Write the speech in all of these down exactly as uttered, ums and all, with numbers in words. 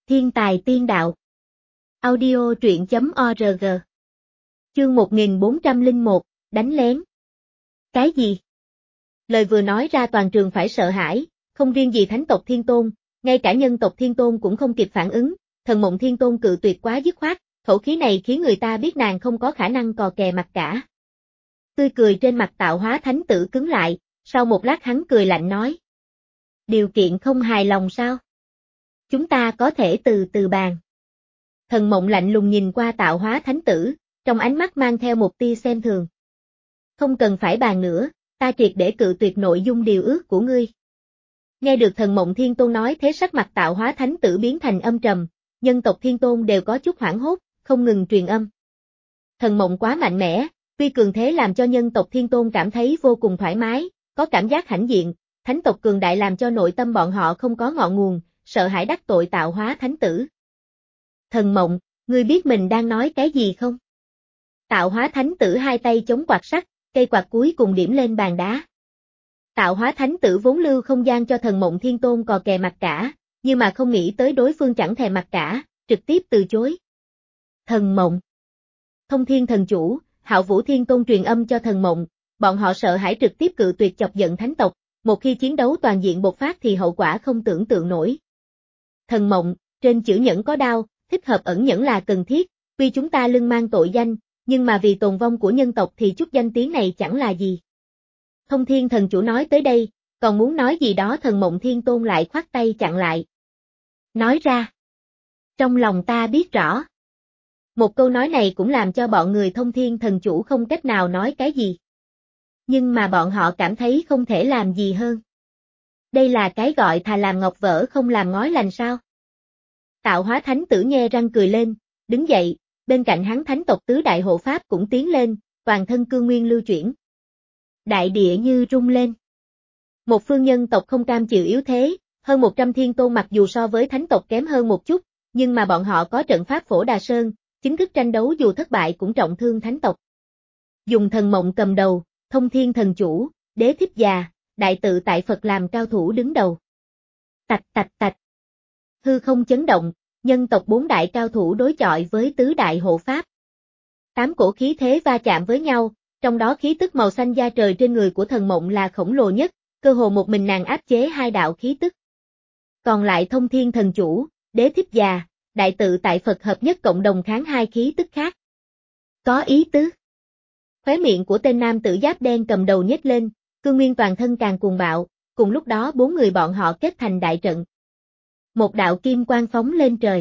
Thiên tài tiên đạo. Audio truyện chấm org. Chương một nghìn bốn trăm lẻ một, đánh lén. Cái gì? Lời vừa nói ra toàn trường phải sợ hãi, không riêng gì thánh tộc Thiên Tôn, ngay cả nhân tộc Thiên Tôn cũng không kịp phản ứng, Thần Mộng Thiên Tôn cự tuyệt quá dứt khoát, khẩu khí này khiến người ta biết nàng không có khả năng cò kè mặt cả. Tươi cười trên mặt Tạo Hóa Thánh Tử cứng lại, sau một lát hắn cười lạnh nói. Điều kiện không hài lòng sao? Chúng ta có thể từ từ bàn. Thần Mộng lạnh lùng nhìn qua Tạo Hóa Thánh Tử, trong ánh mắt mang theo một tia xem thường. Không cần phải bàn nữa, ta triệt để cự tuyệt nội dung điều ước của ngươi. Nghe được Thần Mộng Thiên Tôn nói thế sắc mặt Tạo Hóa Thánh Tử biến thành âm trầm, nhân tộc Thiên Tôn đều có chút hoảng hốt, không ngừng truyền âm. Thần Mộng quá mạnh mẽ, tuy cường thế làm cho nhân tộc Thiên Tôn cảm thấy vô cùng thoải mái, có cảm giác hãnh diện, thánh tộc cường đại làm cho nội tâm bọn họ không có ngọn nguồn, sợ hãi đắc tội Tạo Hóa Thánh Tử. Thần Mộng, ngươi biết mình đang nói cái gì không? Tạo Hóa Thánh Tử hai tay chống quạt sắt, cây quạt cuối cùng điểm lên bàn đá. Tạo Hóa Thánh Tử vốn lưu không gian cho Thần Mộng Thiên Tôn cò kè mặt cả, nhưng mà không nghĩ tới đối phương chẳng thèm mặt cả, trực tiếp từ chối. Thần Mộng. Thông Thiên Thần Chủ, Hạo Vũ Thiên Tôn truyền âm cho Thần Mộng, bọn họ sợ hãi trực tiếp cự tuyệt chọc giận thánh tộc, một khi chiến đấu toàn diện bộc phát thì hậu quả không tưởng tượng nổi. Thần Mộng, trên chữ nhẫn có đao, thích hợp ẩn nhẫn là cần thiết, tuy chúng ta lưng mang tội danh, nhưng mà vì tồn vong của nhân tộc thì chút danh tiếng này chẳng là gì. Thông Thiên Thần Chủ nói tới đây, còn muốn nói gì đó Thần Mộng Thiên Tôn lại khoát tay chặn lại. Nói ra. Trong lòng ta biết rõ. Một câu nói này cũng làm cho bọn người Thông Thiên Thần Chủ không cách nào nói cái gì. Nhưng mà bọn họ cảm thấy không thể làm gì hơn. Đây là cái gọi thà làm ngọc vỡ không làm ngói lành sao. Tạo Hóa Thánh Tử nhe răng cười lên, đứng dậy, bên cạnh hắn thánh tộc tứ đại hộ pháp cũng tiến lên, toàn thân cương nguyên lưu chuyển. Đại địa như rung lên. Một phương nhân tộc không cam chịu yếu thế, hơn một trăm thiên tôn mặc dù so với thánh tộc kém hơn một chút, nhưng mà bọn họ có trận pháp Phổ Đà Sơn, chính thức tranh đấu dù thất bại cũng trọng thương thánh tộc. Dùng Thần Mộng cầm đầu, Thông Thiên Thần Chủ, Đế Thích Già, Đại Tự Tại Phật làm cao thủ đứng đầu. Tạch tạch tạch. Hư không chấn động, nhân tộc bốn đại cao thủ đối chọi với tứ đại hộ pháp. Tám cổ khí thế va chạm với nhau, trong đó khí tức màu xanh da trời trên người của Thần Mộng là khổng lồ nhất, cơ hồ một mình nàng áp chế hai đạo khí tức. Còn lại Thông Thiên Thần Chủ, Đế Thích Già, Đại Tự Tại Phật hợp nhất cộng đồng kháng hai khí tức khác. Có ý tứ. Khóe miệng của tên nam tử giáp đen cầm đầu nhếch lên, cương nguyên toàn thân càng cuồng bạo, cùng lúc đó bốn người bọn họ kết thành đại trận. Một đạo kim quang phóng lên trời.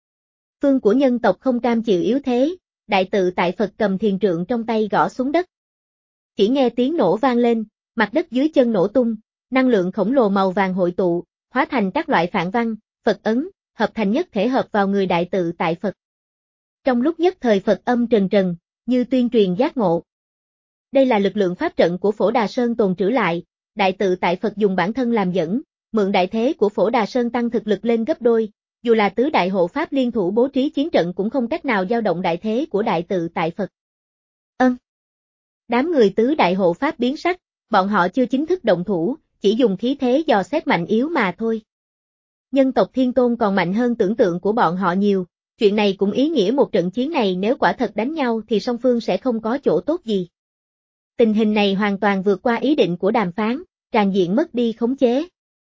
Phương của nhân tộc không cam chịu yếu thế, Đại Tự Tại Phật cầm thiền trượng trong tay gõ xuống đất. Chỉ nghe tiếng nổ vang lên, mặt đất dưới chân nổ tung, năng lượng khổng lồ màu vàng hội tụ, hóa thành các loại phản văn, Phật ấn, hợp thành nhất thể hợp vào người Đại Tự Tại Phật. Trong lúc nhất thời Phật âm trần trần, như tuyên truyền giác ngộ. Đây là lực lượng pháp trận của Phổ Đà Sơn tồn trữ lại, Đại Tự Tại Phật dùng bản thân làm dẫn, mượn đại thế của Phổ Đà Sơn tăng thực lực lên gấp đôi, dù là tứ đại hộ pháp liên thủ bố trí chiến trận cũng không cách nào dao động đại thế của Đại Tự Tại Phật. Ân. Đám người tứ đại hộ pháp biến sắc, bọn họ chưa chính thức động thủ, chỉ dùng khí thế dò xét mạnh yếu mà thôi. Nhân tộc Thiên Tôn còn mạnh hơn tưởng tượng của bọn họ nhiều, chuyện này cũng ý nghĩa một trận chiến này nếu quả thật đánh nhau thì song phương sẽ không có chỗ tốt gì. Tình hình này hoàn toàn vượt qua ý định của đàm phán, tràn diện mất đi khống chế.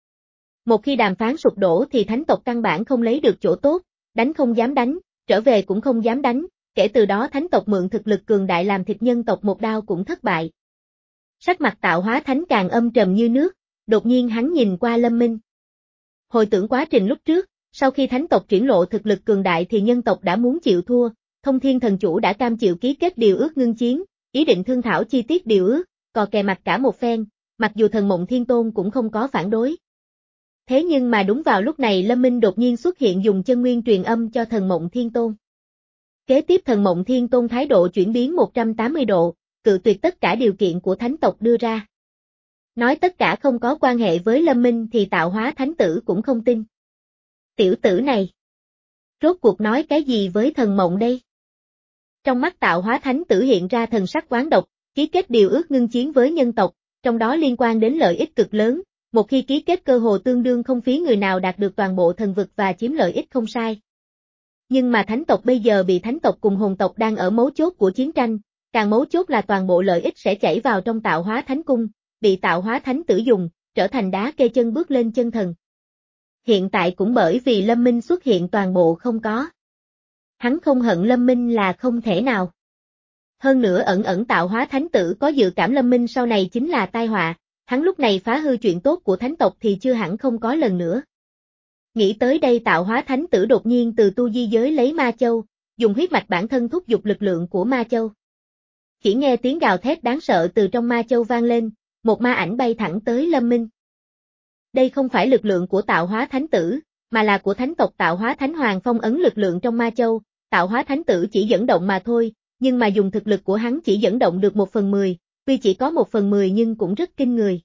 Một khi đàm phán sụp đổ thì thánh tộc căn bản không lấy được chỗ tốt, đánh không dám đánh, trở về cũng không dám đánh, kể từ đó thánh tộc mượn thực lực cường đại làm thịt nhân tộc một đao cũng thất bại. Sắc mặt Tạo Hóa Thánh càng âm trầm như nước, đột nhiên hắn nhìn qua Lâm Minh. Hồi tưởng quá trình lúc trước, sau khi thánh tộc triển lộ thực lực cường đại thì nhân tộc đã muốn chịu thua, Thông Thiên Thần Chủ đã cam chịu ký kết điều ước ngưng chiến, ý định thương thảo chi tiết điều ước, cò kè mặt cả một phen, mặc dù Thần Mộng Thiên Tôn cũng không có phản đối. Thế nhưng mà đúng vào lúc này Lâm Minh đột nhiên xuất hiện dùng chân nguyên truyền âm cho Thần Mộng Thiên Tôn. Kế tiếp Thần Mộng Thiên Tôn thái độ chuyển biến một trăm tám mươi độ, cự tuyệt tất cả điều kiện của thánh tộc đưa ra. Nói tất cả không có quan hệ với Lâm Minh thì Tạo Hóa Thánh Tử cũng không tin. Tiểu tử này. Rốt cuộc nói cái gì với Thần Mộng đây? Trong mắt Tạo Hóa Thánh Tử hiện ra thần sắc oán độc, ký kết điều ước ngưng chiến với nhân tộc, trong đó liên quan đến lợi ích cực lớn, Một khi ký kết cơ hồ tương đương không phí người nào đạt được toàn bộ thần vực và chiếm lợi ích không sai. Nhưng mà thánh tộc bây giờ bị thánh tộc cùng hồn tộc đang ở mấu chốt của chiến tranh, càng mấu chốt là toàn bộ lợi ích sẽ chảy vào trong tạo hóa thánh cung, bị tạo hóa thánh tử dùng, trở thành đá kê chân bước lên chân thần. Hiện tại cũng bởi vì Lâm Minh xuất hiện toàn bộ không có. Hắn không hận Lâm Minh là không thể nào. Hơn nữa ẩn ẩn tạo hóa thánh tử có dự cảm Lâm Minh sau này chính là tai họa, hắn lúc này phá hư chuyện tốt của thánh tộc thì chưa hẳn không có lần nữa. Nghĩ tới đây tạo hóa thánh tử đột nhiên từ tu di giới lấy ma châu, dùng huyết mạch bản thân thúc giục lực lượng của ma châu. Chỉ nghe tiếng gào thét đáng sợ từ trong ma châu vang lên, một ma ảnh bay thẳng tới Lâm Minh. Đây không phải lực lượng của tạo hóa thánh tử, mà là của thánh tộc tạo hóa thánh hoàng phong ấn lực lượng trong ma châu, tạo hóa thánh tử chỉ dẫn động mà thôi, nhưng mà dùng thực lực của hắn chỉ dẫn động được một phần mười, tuy chỉ có một phần mười nhưng cũng rất kinh người.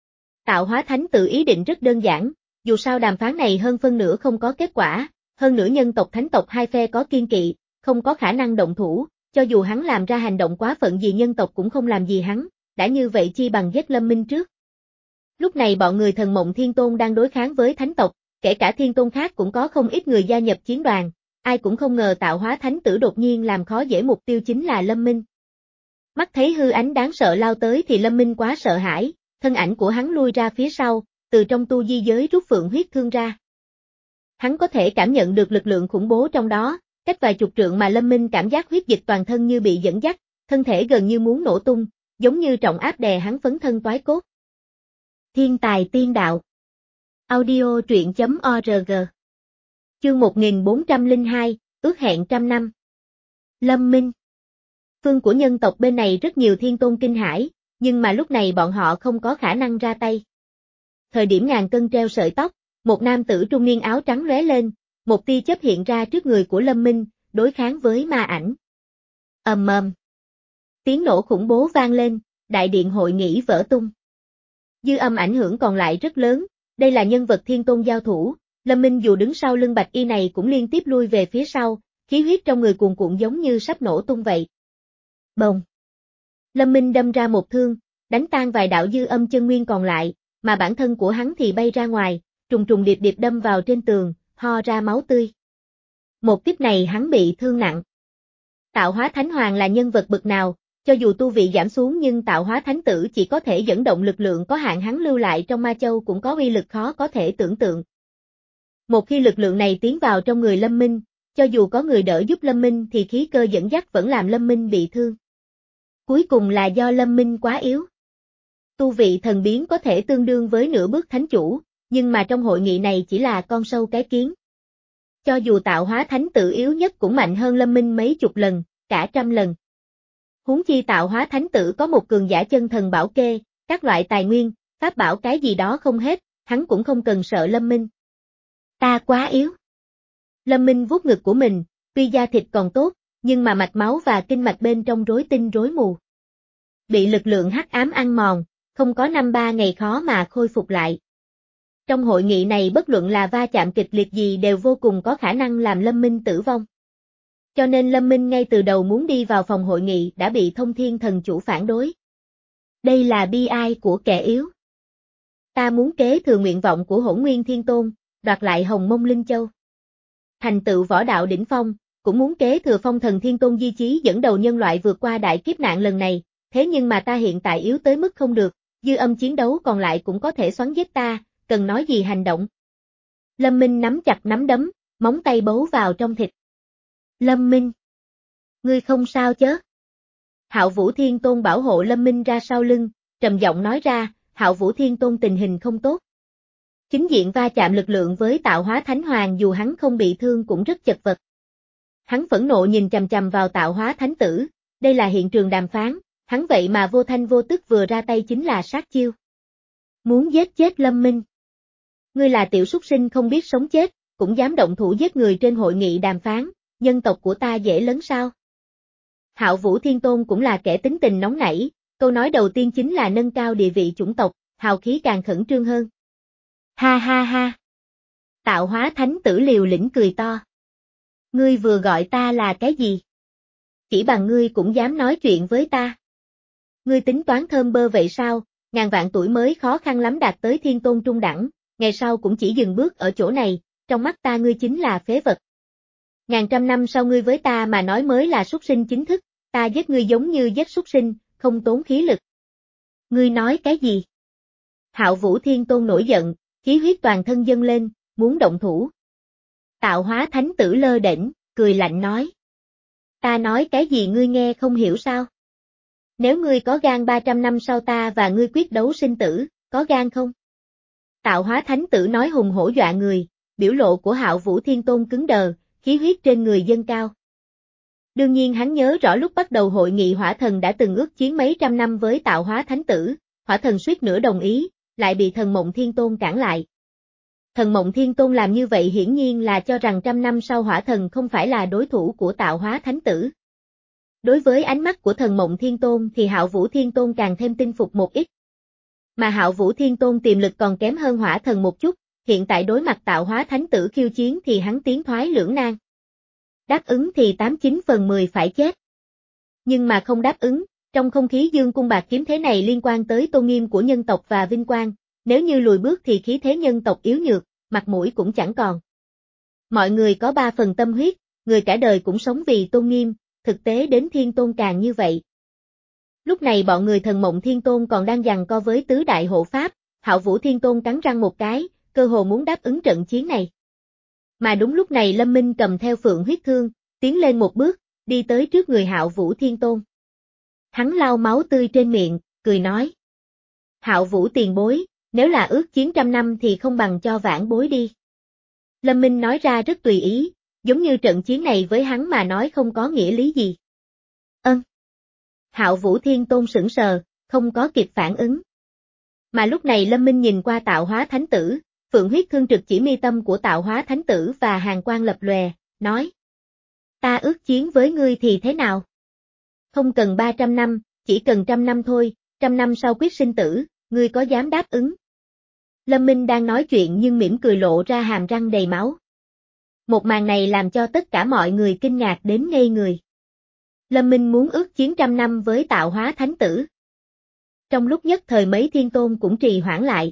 Tạo hóa thánh tử ý định rất đơn giản, dù sao đàm phán này hơn phân nửa không có kết quả, hơn nữa nhân tộc thánh tộc hai phe có kiên kỵ, không có khả năng động thủ, cho dù hắn làm ra hành động quá phận gì nhân tộc cũng không làm gì hắn, đã như vậy chi bằng giết Lâm Minh trước. Lúc này bọn người thần mộng thiên tôn đang đối kháng với thánh tộc, kể cả thiên tôn khác cũng có không ít người gia nhập chiến đoàn, ai cũng không ngờ tạo hóa thánh tử đột nhiên làm khó dễ mục tiêu chính là Lâm Minh. Mắt thấy hư ánh đáng sợ lao tới thì Lâm Minh quá sợ hãi, thân ảnh của hắn lui ra phía sau, từ trong tu di giới rút phượng huyết thương ra. Hắn có thể cảm nhận được lực lượng khủng bố trong đó, cách vài chục trượng mà Lâm Minh cảm giác huyết dịch toàn thân như bị dẫn dắt, thân thể gần như muốn nổ tung, giống như trọng áp đè hắn phấn thân toái cốt. Thiên tài tiên đạo. Audio truyện chấm org. Chương một nghìn bốn trăm lẻ hai, ước hẹn trăm năm. Lâm Minh. Phương của nhân tộc bên này rất nhiều thiên tôn kinh hãi, nhưng mà lúc này bọn họ không có khả năng ra tay. Thời điểm ngàn cân treo sợi tóc, một nam tử trung niên áo trắng lóe lên, một tia chớp hiện ra trước người của Lâm Minh, đối kháng với ma ảnh. Ầm ầm. Tiếng nổ khủng bố vang lên, đại điện hội nghị vỡ tung. Dư âm ảnh hưởng còn lại rất lớn, đây là nhân vật thiên tôn giao thủ, Lâm Minh dù đứng sau lưng bạch y này cũng liên tiếp lui về phía sau, khí huyết trong người cuồn cuộn giống như sắp nổ tung vậy. Bồng. Lâm Minh đâm ra một thương, đánh tan vài đạo dư âm chân nguyên còn lại, mà bản thân của hắn thì bay ra ngoài, trùng trùng điệp điệp đâm vào trên tường, ho ra máu tươi. Một tiếp này hắn bị thương nặng. Tạo hóa thánh hoàng là nhân vật bậc nào, cho dù tu vị giảm xuống nhưng tạo hóa thánh tử chỉ có thể dẫn động lực lượng có hạn hắn lưu lại trong ma châu cũng có uy lực khó có thể tưởng tượng. Một khi lực lượng này tiến vào trong người Lâm Minh, cho dù có người đỡ giúp Lâm Minh thì khí cơ dẫn dắt vẫn làm Lâm Minh bị thương. Cuối cùng là do Lâm Minh quá yếu. Tu vị thần biến có thể tương đương với nửa bước thánh chủ, nhưng mà trong hội nghị này chỉ là con sâu cái kiến. Cho dù tạo hóa thánh tử yếu nhất cũng mạnh hơn Lâm Minh mấy chục lần, cả trăm lần. Huống chi tạo hóa thánh tử có một cường giả chân thần bảo kê, các loại tài nguyên, pháp bảo cái gì đó không hết, hắn cũng không cần sợ Lâm Minh. Ta quá yếu. Lâm Minh vuốt ngực của mình, tuy da thịt còn tốt, nhưng mà mạch máu và kinh mạch bên trong rối tinh rối mù. Bị lực lượng hắc ám ăn mòn, không có năm ba ngày khó mà khôi phục lại. Trong hội nghị này bất luận là va chạm kịch liệt gì đều vô cùng có khả năng làm Lâm Minh tử vong. Cho nên Lâm Minh ngay từ đầu muốn đi vào phòng hội nghị đã bị Thông Thiên Thần Chủ phản đối. Đây là bi ai của kẻ yếu. Ta muốn kế thừa nguyện vọng của Hỗn Nguyên Thiên Tôn, đoạt lại Hồng Mông Linh Châu. Thành tựu võ đạo đỉnh phong, cũng muốn kế thừa Phong Thần Thiên Tôn di chí dẫn đầu nhân loại vượt qua đại kiếp nạn lần này, thế nhưng mà ta hiện tại yếu tới mức không được, dư âm chiến đấu còn lại cũng có thể xoắn giết ta, cần nói gì hành động. Lâm Minh nắm chặt nắm đấm, móng tay bấu vào trong thịt. Lâm Minh. Ngươi không sao chớ? Hạo Vũ Thiên Tôn bảo hộ Lâm Minh ra sau lưng, trầm giọng nói ra, Hạo Vũ Thiên Tôn tình hình không tốt. Chính diện va chạm lực lượng với tạo hóa thánh hoàng dù hắn không bị thương cũng rất chật vật. Hắn phẫn nộ nhìn chằm chằm vào tạo hóa thánh tử, đây là hiện trường đàm phán, hắn vậy mà vô thanh vô tức vừa ra tay chính là sát chiêu. Muốn giết chết Lâm Minh. Ngươi là tiểu súc sinh không biết sống chết, cũng dám động thủ giết người trên hội nghị đàm phán, nhân tộc của ta dễ lớn sao? Hạo Vũ Thiên Tôn cũng là kẻ tính tình nóng nảy, câu nói đầu tiên chính là nâng cao địa vị chủng tộc, hào khí càng khẩn trương hơn. Ha ha ha. Tạo hóa thánh tử liều lĩnh cười to. Ngươi vừa gọi ta là cái gì? Chỉ bằng ngươi cũng dám nói chuyện với ta. Ngươi tính toán thơm bơ vậy sao, ngàn vạn tuổi mới khó khăn lắm đạt tới thiên tôn trung đẳng, ngày sau cũng chỉ dừng bước ở chỗ này, trong mắt ta ngươi chính là phế vật. Ngàn trăm năm sau ngươi với ta mà nói mới là súc sinh chính thức, ta giết ngươi giống như giết súc sinh, không tốn khí lực. Ngươi nói cái gì? Hạo Vũ Thiên Tôn nổi giận, khí huyết toàn thân dâng lên, muốn động thủ. Tạo Hóa Thánh Tử lơ đễnh, cười lạnh nói. Ta nói cái gì ngươi nghe không hiểu sao? Nếu ngươi có gan ba trăm năm sau ta và ngươi quyết đấu sinh tử, có gan không? Tạo Hóa Thánh Tử nói hùng hổ dọa người, biểu lộ của Hạo Vũ Thiên Tôn cứng đờ, khí huyết trên người dâng cao. Đương nhiên hắn nhớ rõ lúc bắt đầu hội nghị Hỏa Thần đã từng ước chiến mấy trăm năm với Tạo Hóa Thánh Tử, Hỏa Thần suýt nữa đồng ý, lại bị Thần Mộng Thiên Tôn cản lại. Thần Mộng Thiên Tôn làm như vậy hiển nhiên là cho rằng trăm năm sau Hỏa Thần không phải là đối thủ của Tạo Hóa Thánh Tử. Đối với ánh mắt của Thần Mộng Thiên Tôn thì Hạo Vũ Thiên Tôn càng thêm tin phục một ít. Mà Hạo Vũ Thiên Tôn tiềm lực còn kém hơn Hỏa Thần một chút, hiện tại đối mặt Tạo Hóa Thánh Tử khiêu chiến thì hắn tiến thoái lưỡng nan. Đáp ứng thì tám chín phần mười phải chết. Nhưng mà không đáp ứng, trong không khí dương cung bạc kiếm thế này liên quan tới tôn nghiêm của nhân tộc và vinh quang, nếu như lùi bước thì khí thế nhân tộc yếu nhược, mặt mũi cũng chẳng còn. Mọi người có ba phần tâm huyết, người cả đời cũng sống vì tôn nghiêm, thực tế đến Thiên Tôn càng như vậy. Lúc này bọn người Thần Mộng Thiên Tôn còn đang giằng co với tứ đại hộ pháp, Hạo Vũ Thiên Tôn cắn răng một cái, cơ hồ muốn đáp ứng trận chiến này. Mà đúng lúc này Lâm Minh cầm theo Phượng huyết thương, tiến lên một bước, đi tới trước người Hạo Vũ Thiên Tôn. Hắn lau máu tươi trên miệng, cười nói. Hạo Vũ tiền bối, nếu là ước chiến trăm năm thì không bằng cho vãn bối đi. Lâm Minh nói ra rất tùy ý, giống như trận chiến này với hắn mà nói không có nghĩa lý gì. Ân. Hạo Vũ Thiên Tôn sững sờ, không có kịp phản ứng. Mà lúc này Lâm Minh nhìn qua Tạo Hóa Thánh Tử, Phượng huyết thương trực chỉ mi tâm của Tạo Hóa Thánh Tử và hàn quang lập lòe, nói. Ta ước chiến với ngươi thì thế nào? Không cần ba trăm năm, chỉ cần trăm năm thôi, trăm năm sau quyết sinh tử, ngươi có dám đáp ứng? Lâm Minh đang nói chuyện nhưng mỉm cười lộ ra hàm răng đầy máu. Một màn này làm cho tất cả mọi người kinh ngạc đến ngây người. Lâm Minh muốn ước chiến trăm năm với Tạo Hóa Thánh Tử. Trong lúc nhất thời mấy thiên tôn cũng trì hoãn lại.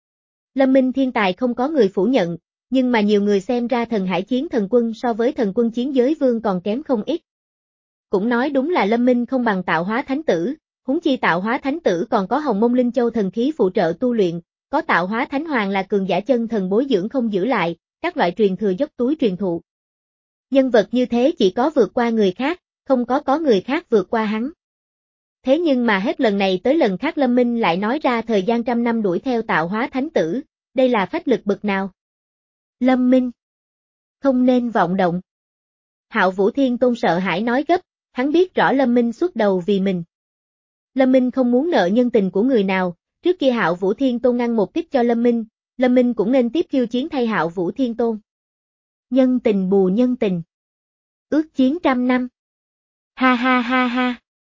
Lâm Minh thiên tài không có người phủ nhận, nhưng mà nhiều người xem ra thần hải chiến thần quân so với thần quân chiến giới vương còn kém không ít. Cũng nói đúng là Lâm Minh không bằng Tạo Hóa Thánh Tử, huống chi Tạo Hóa Thánh Tử còn có Hồng Mông Linh Châu thần khí phụ trợ tu luyện, có Tạo Hóa Thánh Hoàng là cường giả chân thần bồi dưỡng không giữ lại, các loại truyền thừa dốc túi truyền thụ. Nhân vật như thế chỉ có vượt qua người khác, không có có người khác vượt qua hắn. Thế nhưng mà hết lần này tới lần khác Lâm Minh lại nói ra thời gian trăm năm đuổi theo Tạo Hóa Thánh Tử, đây là phách lực bực nào? Lâm Minh, không nên vọng động. Hạo Vũ Thiên Tôn sợ hãi nói gấp, hắn biết rõ Lâm Minh xuất đầu vì mình. Lâm Minh không muốn nợ nhân tình của người nào, trước kia Hạo Vũ Thiên Tôn ngăn một kích cho Lâm Minh, Lâm Minh cũng nên tiếp khiêu chiến thay Hạo Vũ Thiên Tôn. Nhân tình bù nhân tình. Ước chiến trăm năm. Ha ha ha ha.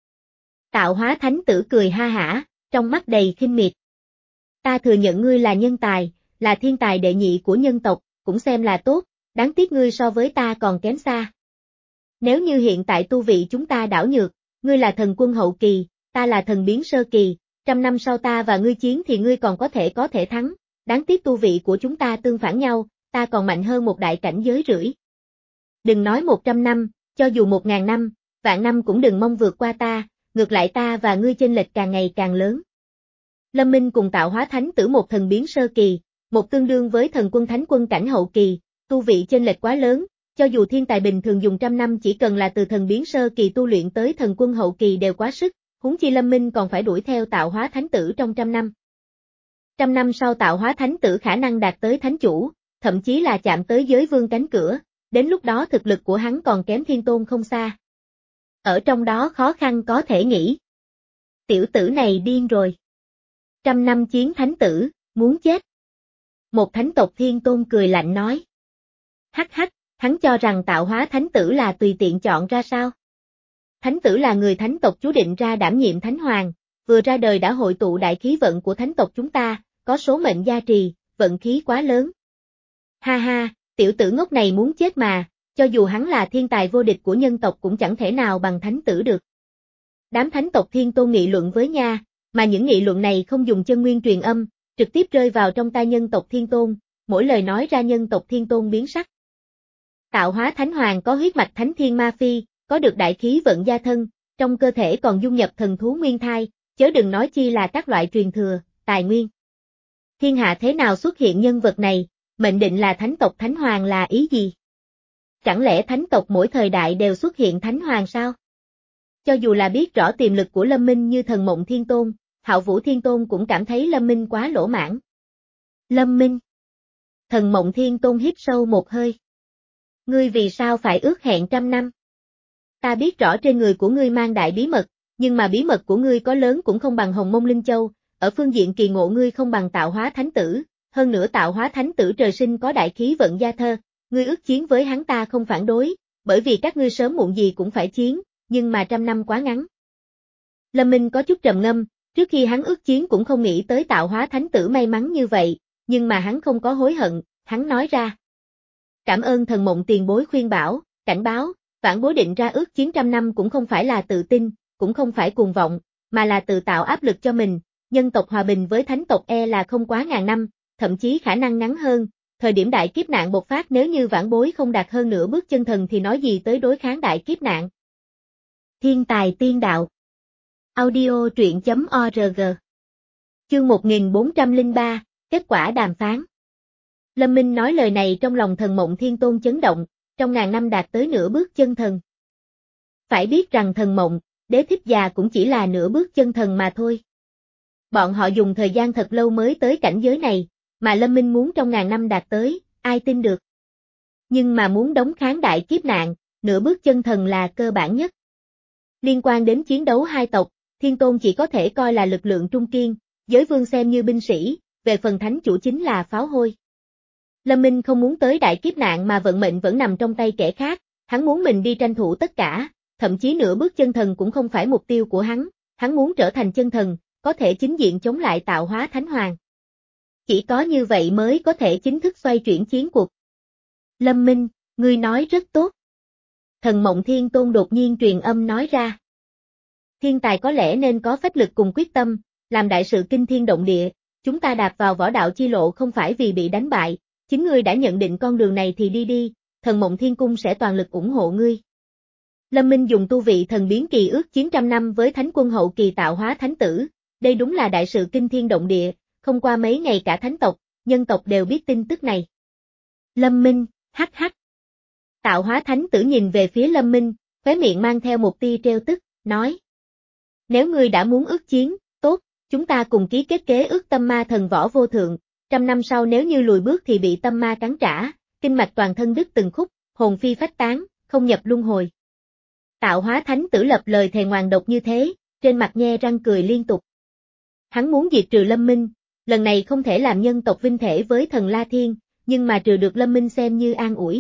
Tạo Hóa Thánh Tử cười ha hả, trong mắt đầy khinh miệt. Ta thừa nhận ngươi là nhân tài, là thiên tài đệ nhị của nhân tộc, cũng xem là tốt, đáng tiếc ngươi so với ta còn kém xa. Nếu như hiện tại tu vị chúng ta đảo nhược, ngươi là thần quân hậu kỳ, ta là thần biến sơ kỳ, trăm năm sau ta và ngươi chiến thì ngươi còn có thể có thể thắng, đáng tiếc tu vị của chúng ta tương phản nhau, ta còn mạnh hơn một đại cảnh giới rưỡi. Đừng nói một trăm năm, cho dù một ngàn năm, vạn năm cũng đừng mong vượt qua ta, ngược lại ta và ngươi chênh lệch càng ngày càng lớn. Lâm Minh cùng Tạo Hóa Thánh Tử một thần biến sơ kỳ, một tương đương với thần quân thánh quân cảnh hậu kỳ, tu vị chênh lệch quá lớn, cho dù thiên tài bình thường dùng trăm năm chỉ cần là từ thần biến sơ kỳ tu luyện tới thần quân hậu kỳ đều quá sức, huống chi Lâm Minh còn phải đuổi theo Tạo Hóa Thánh Tử trong trăm năm. Trăm năm sau Tạo Hóa Thánh Tử khả năng đạt tới thánh chủ, thậm chí là chạm tới giới vương cánh cửa, đến lúc đó thực lực của hắn còn kém Thiên Tôn không xa. Ở trong đó khó khăn có thể nghĩ. Tiểu tử này điên rồi. Trăm năm chiến thánh tử, muốn chết. Một thánh tộc Thiên Tôn cười lạnh nói. Hắc hắc, hắn cho rằng Tạo Hóa Thánh Tử là tùy tiện chọn ra sao? Thánh tử là người thánh tộc chú định ra đảm nhiệm thánh hoàng, vừa ra đời đã hội tụ đại khí vận của thánh tộc chúng ta, có số mệnh gia trì, vận khí quá lớn. Ha ha, tiểu tử ngốc này muốn chết mà, cho dù hắn là thiên tài vô địch của nhân tộc cũng chẳng thể nào bằng thánh tử được. Đám thánh tộc Thiên Tôn nghị luận với nha, mà những nghị luận này không dùng chân nguyên truyền âm, trực tiếp rơi vào trong tai nhân tộc Thiên Tôn, mỗi lời nói ra nhân tộc Thiên Tôn biến sắc. Tạo hóa Thánh Hoàng có huyết mạch Thánh Thiên Ma Phi, có được đại khí vận gia thân, trong cơ thể còn dung nhập thần thú nguyên thai, chớ đừng nói chi là các loại truyền thừa, tài nguyên. Thiên hạ thế nào xuất hiện nhân vật này, mệnh định là thánh tộc Thánh Hoàng là ý gì? Chẳng lẽ thánh tộc mỗi thời đại đều xuất hiện Thánh Hoàng sao? Cho dù là biết rõ tiềm lực của Lâm Minh như Thần Mộng Thiên Tôn, Hạo Vũ Thiên Tôn cũng cảm thấy Lâm Minh quá lỗ mãn. Lâm Minh. Thần Mộng Thiên Tôn hít sâu một hơi. Ngươi vì sao phải ước hẹn trăm năm? Ta biết rõ trên người của ngươi mang đại bí mật, nhưng mà bí mật của ngươi có lớn cũng không bằng Hồng Mông Linh Châu, ở phương diện kỳ ngộ ngươi không bằng Tạo Hóa Thánh Tử, hơn nữa Tạo Hóa Thánh Tử trời sinh có đại khí vận gia thơ, ngươi ước chiến với hắn ta không phản đối, bởi vì các ngươi sớm muộn gì cũng phải chiến, nhưng mà trăm năm quá ngắn. Lâm Minh có chút trầm ngâm, trước khi hắn ước chiến cũng không nghĩ tới Tạo Hóa Thánh Tử may mắn như vậy, nhưng mà hắn không có hối hận, hắn nói ra. Cảm ơn Thần Mộng tiền bối khuyên bảo, cảnh báo, vãn bối định ra ước chiến trăm năm cũng không phải là tự tin, cũng không phải cuồng vọng, mà là tự tạo áp lực cho mình, nhân tộc hòa bình với thánh tộc e là không quá ngàn năm, thậm chí khả năng ngắn hơn, thời điểm đại kiếp nạn bộc phát nếu như vãn bối không đạt hơn nửa bước chân thần thì nói gì tới đối kháng đại kiếp nạn. Thiên tài tiên đạo. Audio truyện chấm org. Chương một nghìn bốn trăm lẻ ba, kết quả đàm phán. Lâm Minh nói lời này trong lòng Thần Mộng Thiên Tôn chấn động, trong ngàn năm đạt tới nửa bước chân thần. Phải biết rằng Thần Mộng, Đế Thích già cũng chỉ là nửa bước chân thần mà thôi. Bọn họ dùng thời gian thật lâu mới tới cảnh giới này, mà Lâm Minh muốn trong ngàn năm đạt tới, ai tin được. Nhưng mà muốn đóng kháng đại kiếp nạn, nửa bước chân thần là cơ bản nhất. Liên quan đến chiến đấu hai tộc, Thiên Tôn chỉ có thể coi là lực lượng trung kiên, giới vương xem như binh sĩ, về phần thánh chủ chính là pháo hôi. Lâm Minh không muốn tới đại kiếp nạn mà vận mệnh vẫn nằm trong tay kẻ khác, hắn muốn mình đi tranh thủ tất cả, thậm chí nửa bước chân thần cũng không phải mục tiêu của hắn, hắn muốn trở thành chân thần, có thể chính diện chống lại Tạo Hóa Thánh Hoàng. Chỉ có như vậy mới có thể chính thức xoay chuyển chiến cuộc. Lâm Minh, ngươi nói rất tốt. Thần Mộng Thiên Tôn đột nhiên truyền âm nói ra. Thiên tài có lẽ nên có phách lực cùng quyết tâm, làm đại sự kinh thiên động địa, chúng ta đạp vào võ đạo chi lộ không phải vì bị đánh bại, chính ngươi đã nhận định con đường này thì đi đi, Thần Mộng Thiên Cung sẽ toàn lực ủng hộ ngươi. Lâm Minh dùng tu vị thần biến kỳ ước chiến trăm năm với Thánh Quân hậu kỳ Tạo Hóa Thánh Tử, đây đúng là đại sự kinh thiên động địa, không qua mấy ngày cả thánh tộc, nhân tộc đều biết tin tức này. Lâm Minh, hắc hắc. Tạo Hóa Thánh Tử nhìn về phía Lâm Minh, khóe miệng mang theo một tia trêu tức, nói. Nếu ngươi đã muốn ước chiến, tốt, chúng ta cùng ký kết kế ước tâm ma thần võ vô thượng, trăm năm sau nếu như lùi bước thì bị tâm ma cắn trả, kinh mạch toàn thân đứt từng khúc, hồn phi phách tán, không nhập luân hồi. Tạo Hóa Thánh Tử lập lời thề ngoan độc như thế, trên mặt nhe răng cười liên tục. Hắn muốn diệt trừ Lâm Minh, lần này không thể làm nhân tộc vinh thể với thần La Thiên, nhưng mà trừ được Lâm Minh xem như an ủi.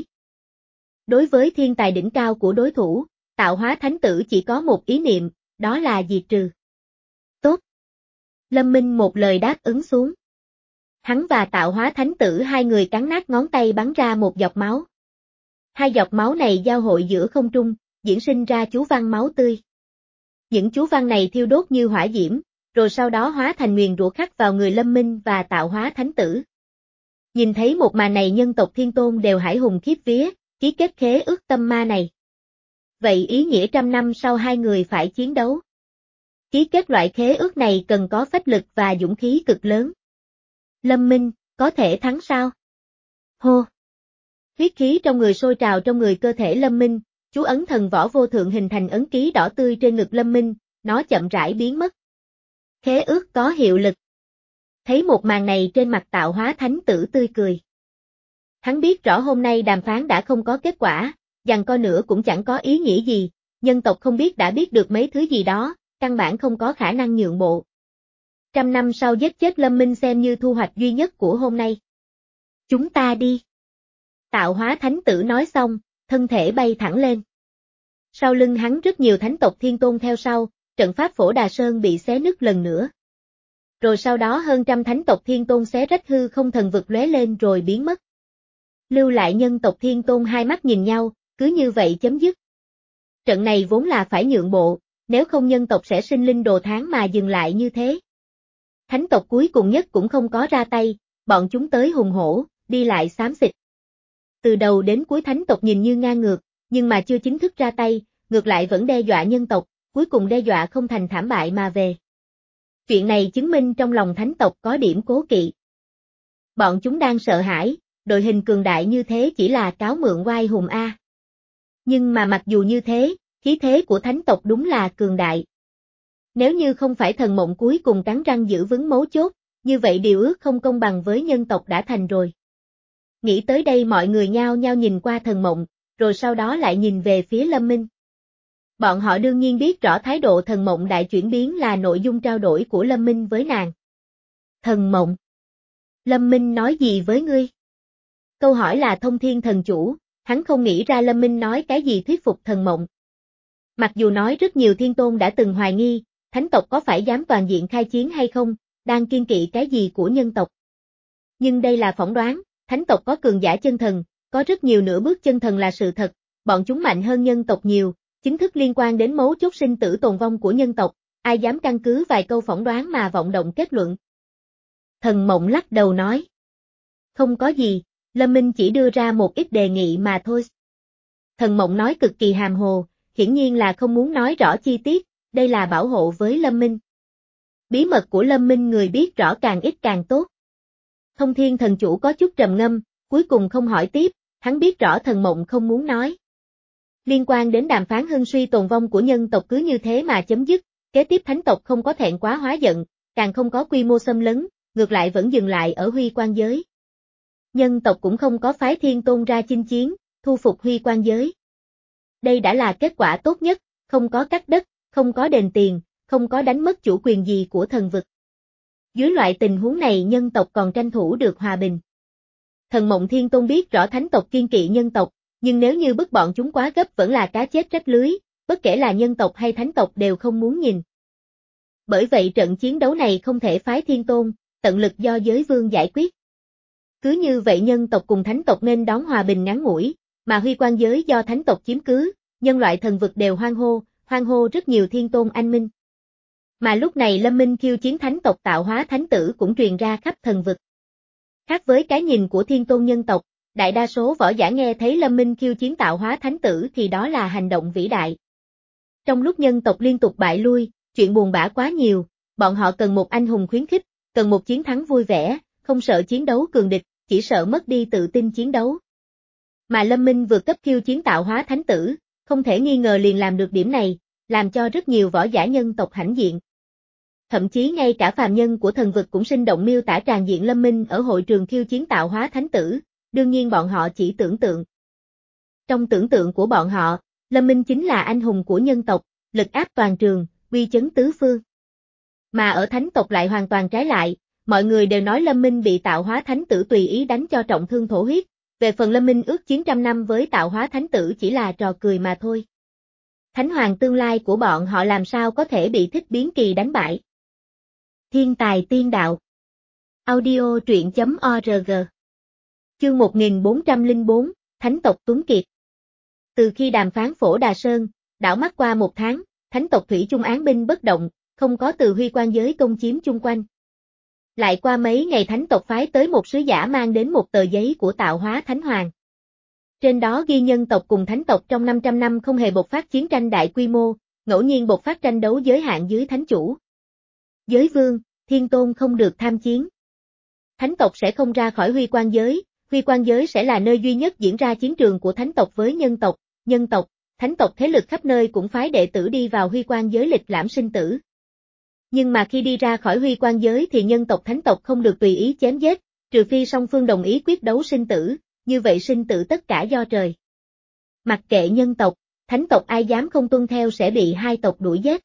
Đối với thiên tài đỉnh cao của đối thủ, Tạo Hóa Thánh Tử chỉ có một ý niệm, đó là diệt trừ. Tốt. Lâm Minh một lời đáp ứng xuống. Hắn và Tạo Hóa Thánh Tử hai người cắn nát ngón tay bắn ra một giọt máu. Hai giọt máu này giao hội giữa không trung, diễn sinh ra chú văn máu tươi. Những chú văn này thiêu đốt như hỏa diễm, rồi sau đó hóa thành nguyền rủa khắc vào người Lâm Minh và Tạo Hóa Thánh Tử. Nhìn thấy một màn này nhân tộc Thiên Tôn đều hải hùng khiếp vía, ký kết khế ước tâm ma này. Vậy ý nghĩa trăm năm sau hai người phải chiến đấu. Ký kết loại khế ước này cần có phách lực và dũng khí cực lớn. Lâm Minh, có thể thắng sao? Hô! Huyết khí trong người sôi trào trong người cơ thể Lâm Minh, chú ấn thần võ vô thượng hình thành ấn ký đỏ tươi trên ngực Lâm Minh, nó chậm rãi biến mất. Khế ước có hiệu lực. Thấy một màn này trên mặt Tạo Hóa Thánh Tử tươi cười. Hắn biết rõ hôm nay đàm phán đã không có kết quả, giằng co nữa cũng chẳng có ý nghĩa gì, nhân tộc không biết đã biết được mấy thứ gì đó, căn bản không có khả năng nhượng bộ. Trăm năm sau giết chết Lâm Minh xem như thu hoạch duy nhất của hôm nay. Chúng ta đi. Tạo Hóa Thánh Tử nói xong, thân thể bay thẳng lên. Sau lưng hắn rất nhiều thánh tộc Thiên Tôn theo sau, trận pháp Phổ Đà Sơn bị xé nứt lần nữa. Rồi sau đó hơn trăm thánh tộc Thiên Tôn xé rách hư không thần vực lóe lên rồi biến mất. Lưu lại nhân tộc Thiên Tôn hai mắt nhìn nhau, cứ như vậy chấm dứt. Trận này vốn là phải nhượng bộ, nếu không nhân tộc sẽ sinh linh đồ tháng mà dừng lại như thế. Thánh tộc cuối cùng nhất cũng không có ra tay, bọn chúng tới hùng hổ, đi lại xám xịt. Từ đầu đến cuối thánh tộc nhìn như ngang ngược, nhưng mà chưa chính thức ra tay, ngược lại vẫn đe dọa nhân tộc, cuối cùng đe dọa không thành thảm bại mà về. Chuyện này chứng minh trong lòng thánh tộc có điểm cố kỵ. Bọn chúng đang sợ hãi, đội hình cường đại như thế chỉ là cáo mượn oai hùng A. Nhưng mà mặc dù như thế, khí thế của thánh tộc đúng là cường đại. Nếu như không phải thần mộng cuối cùng cắn răng giữ vững mấu chốt, như vậy điều ước không công bằng với nhân tộc đã thành rồi. Nghĩ tới đây mọi người nhao nhao nhìn qua thần mộng, rồi sau đó lại nhìn về phía Lâm Minh. Bọn họ đương nhiên biết rõ thái độ thần mộng đại chuyển biến là nội dung trao đổi của Lâm Minh với nàng. Thần mộng. Lâm Minh nói gì với ngươi? Câu hỏi là thông thiên thần chủ, hắn không nghĩ ra Lâm Minh nói cái gì thuyết phục thần mộng. Mặc dù nói rất nhiều thiên tôn đã từng hoài nghi, thánh tộc có phải dám toàn diện khai chiến hay không, đang kiên kỵ cái gì của nhân tộc. Nhưng đây là phỏng đoán, thánh tộc có cường giả chân thần, có rất nhiều nửa bước chân thần là sự thật, bọn chúng mạnh hơn nhân tộc nhiều, chính thức liên quan đến mấu chốt sinh tử tồn vong của nhân tộc, ai dám căn cứ vài câu phỏng đoán mà vọng động kết luận. Thần mộng lắc đầu nói. Không có gì, Lâm Minh chỉ đưa ra một ít đề nghị mà thôi. Thần mộng nói cực kỳ hàm hồ, hiển nhiên là không muốn nói rõ chi tiết, đây là bảo hộ với Lâm Minh. Bí mật của Lâm Minh người biết rõ càng ít càng tốt. Thông thiên thần chủ có chút trầm ngâm, cuối cùng không hỏi tiếp, hắn biết rõ thần mộng không muốn nói. Liên quan đến đàm phán hưng suy tồn vong của nhân tộc cứ như thế mà chấm dứt, kế tiếp thánh tộc không có thẹn quá hóa giận, càng không có quy mô xâm lấn, ngược lại vẫn dừng lại ở Huy Quan giới. Nhân tộc cũng không có phái thiên tôn ra chinh chiến, thu phục Huy Quan giới. Đây đã là kết quả tốt nhất, không có cắt đất, không có đền tiền, không có đánh mất chủ quyền gì của thần vực. Dưới loại tình huống này nhân tộc còn tranh thủ được hòa bình. Thần Mộng Thiên Tôn biết rõ thánh tộc kiên kỵ nhân tộc, nhưng nếu như bức bọn chúng quá gấp vẫn là cá chết rách lưới, bất kể là nhân tộc hay thánh tộc đều không muốn nhìn. Bởi vậy trận chiến đấu này không thể phái Thiên Tôn, tận lực do giới vương giải quyết. Cứ như vậy nhân tộc cùng thánh tộc nên đón hòa bình ngắn ngủi, mà Huy Quan giới do thánh tộc chiếm cứ, nhân loại thần vực đều hoan hô, hoan hô rất nhiều thiên tôn anh minh. Mà lúc này Lâm Minh khiêu chiến thánh tộc tạo hóa thánh tử cũng truyền ra khắp thần vực. Khác với cái nhìn của thiên tôn nhân tộc, đại đa số võ giả nghe thấy Lâm Minh khiêu chiến tạo hóa thánh tử thì đó là hành động vĩ đại. Trong lúc nhân tộc liên tục bại lui, chuyện buồn bã quá nhiều, bọn họ cần một anh hùng khuyến khích, cần một chiến thắng vui vẻ, không sợ chiến đấu cường địch, chỉ sợ mất đi tự tin chiến đấu. Mà Lâm Minh vượt cấp khiêu chiến tạo hóa thánh tử, không thể nghi ngờ liền làm được điểm này, làm cho rất nhiều võ giả nhân tộc hãnh diện. Thậm chí ngay cả phàm nhân của thần vực cũng sinh động miêu tả tràn diện Lâm Minh ở hội trường khiêu chiến tạo hóa thánh tử, đương nhiên bọn họ chỉ tưởng tượng. Trong tưởng tượng của bọn họ, Lâm Minh chính là anh hùng của nhân tộc, lực áp toàn trường, uy chấn tứ phương. Mà ở thánh tộc lại hoàn toàn trái lại, mọi người đều nói Lâm Minh bị tạo hóa thánh tử tùy ý đánh cho trọng thương thổ huyết, về phần Lâm Minh ước chiến trăm năm với tạo hóa thánh tử chỉ là trò cười mà thôi. Thánh hoàng tương lai của bọn họ làm sao có thể bị Thích Biến Kỳ đánh bại. Thiên tài tiên đạo. Audio truyện chấm org. Chương một nghìn bốn trăm lẻ bốn, Thánh tộc Tuấn Kiệt. Từ khi đàm phán Phổ Đà Sơn, đảo mắt qua một tháng, Thánh tộc thủy chung án binh bất động, không có từ Huy Quan giới công chiếm chung quanh. Lại qua mấy ngày Thánh tộc phái tới một sứ giả mang đến một tờ giấy của tạo hóa Thánh Hoàng. Trên đó ghi nhân tộc cùng Thánh tộc trong năm trăm năm không hề bộc phát chiến tranh đại quy mô, ngẫu nhiên bộc phát tranh đấu giới hạn dưới Thánh chủ. Giới vương, thiên tôn không được tham chiến. Thánh tộc sẽ không ra khỏi Huy Quan giới, Huy Quan giới sẽ là nơi duy nhất diễn ra chiến trường của Thánh tộc với nhân tộc, nhân tộc, Thánh tộc thế lực khắp nơi cũng phái đệ tử đi vào Huy Quan giới lịch lãm sinh tử. Nhưng mà khi đi ra khỏi Huy Quan giới thì nhân tộc Thánh tộc không được tùy ý chém giết, trừ phi song phương đồng ý quyết đấu sinh tử, như vậy sinh tử tất cả do trời. Mặc kệ nhân tộc, Thánh tộc ai dám không tuân theo sẽ bị hai tộc đuổi giết.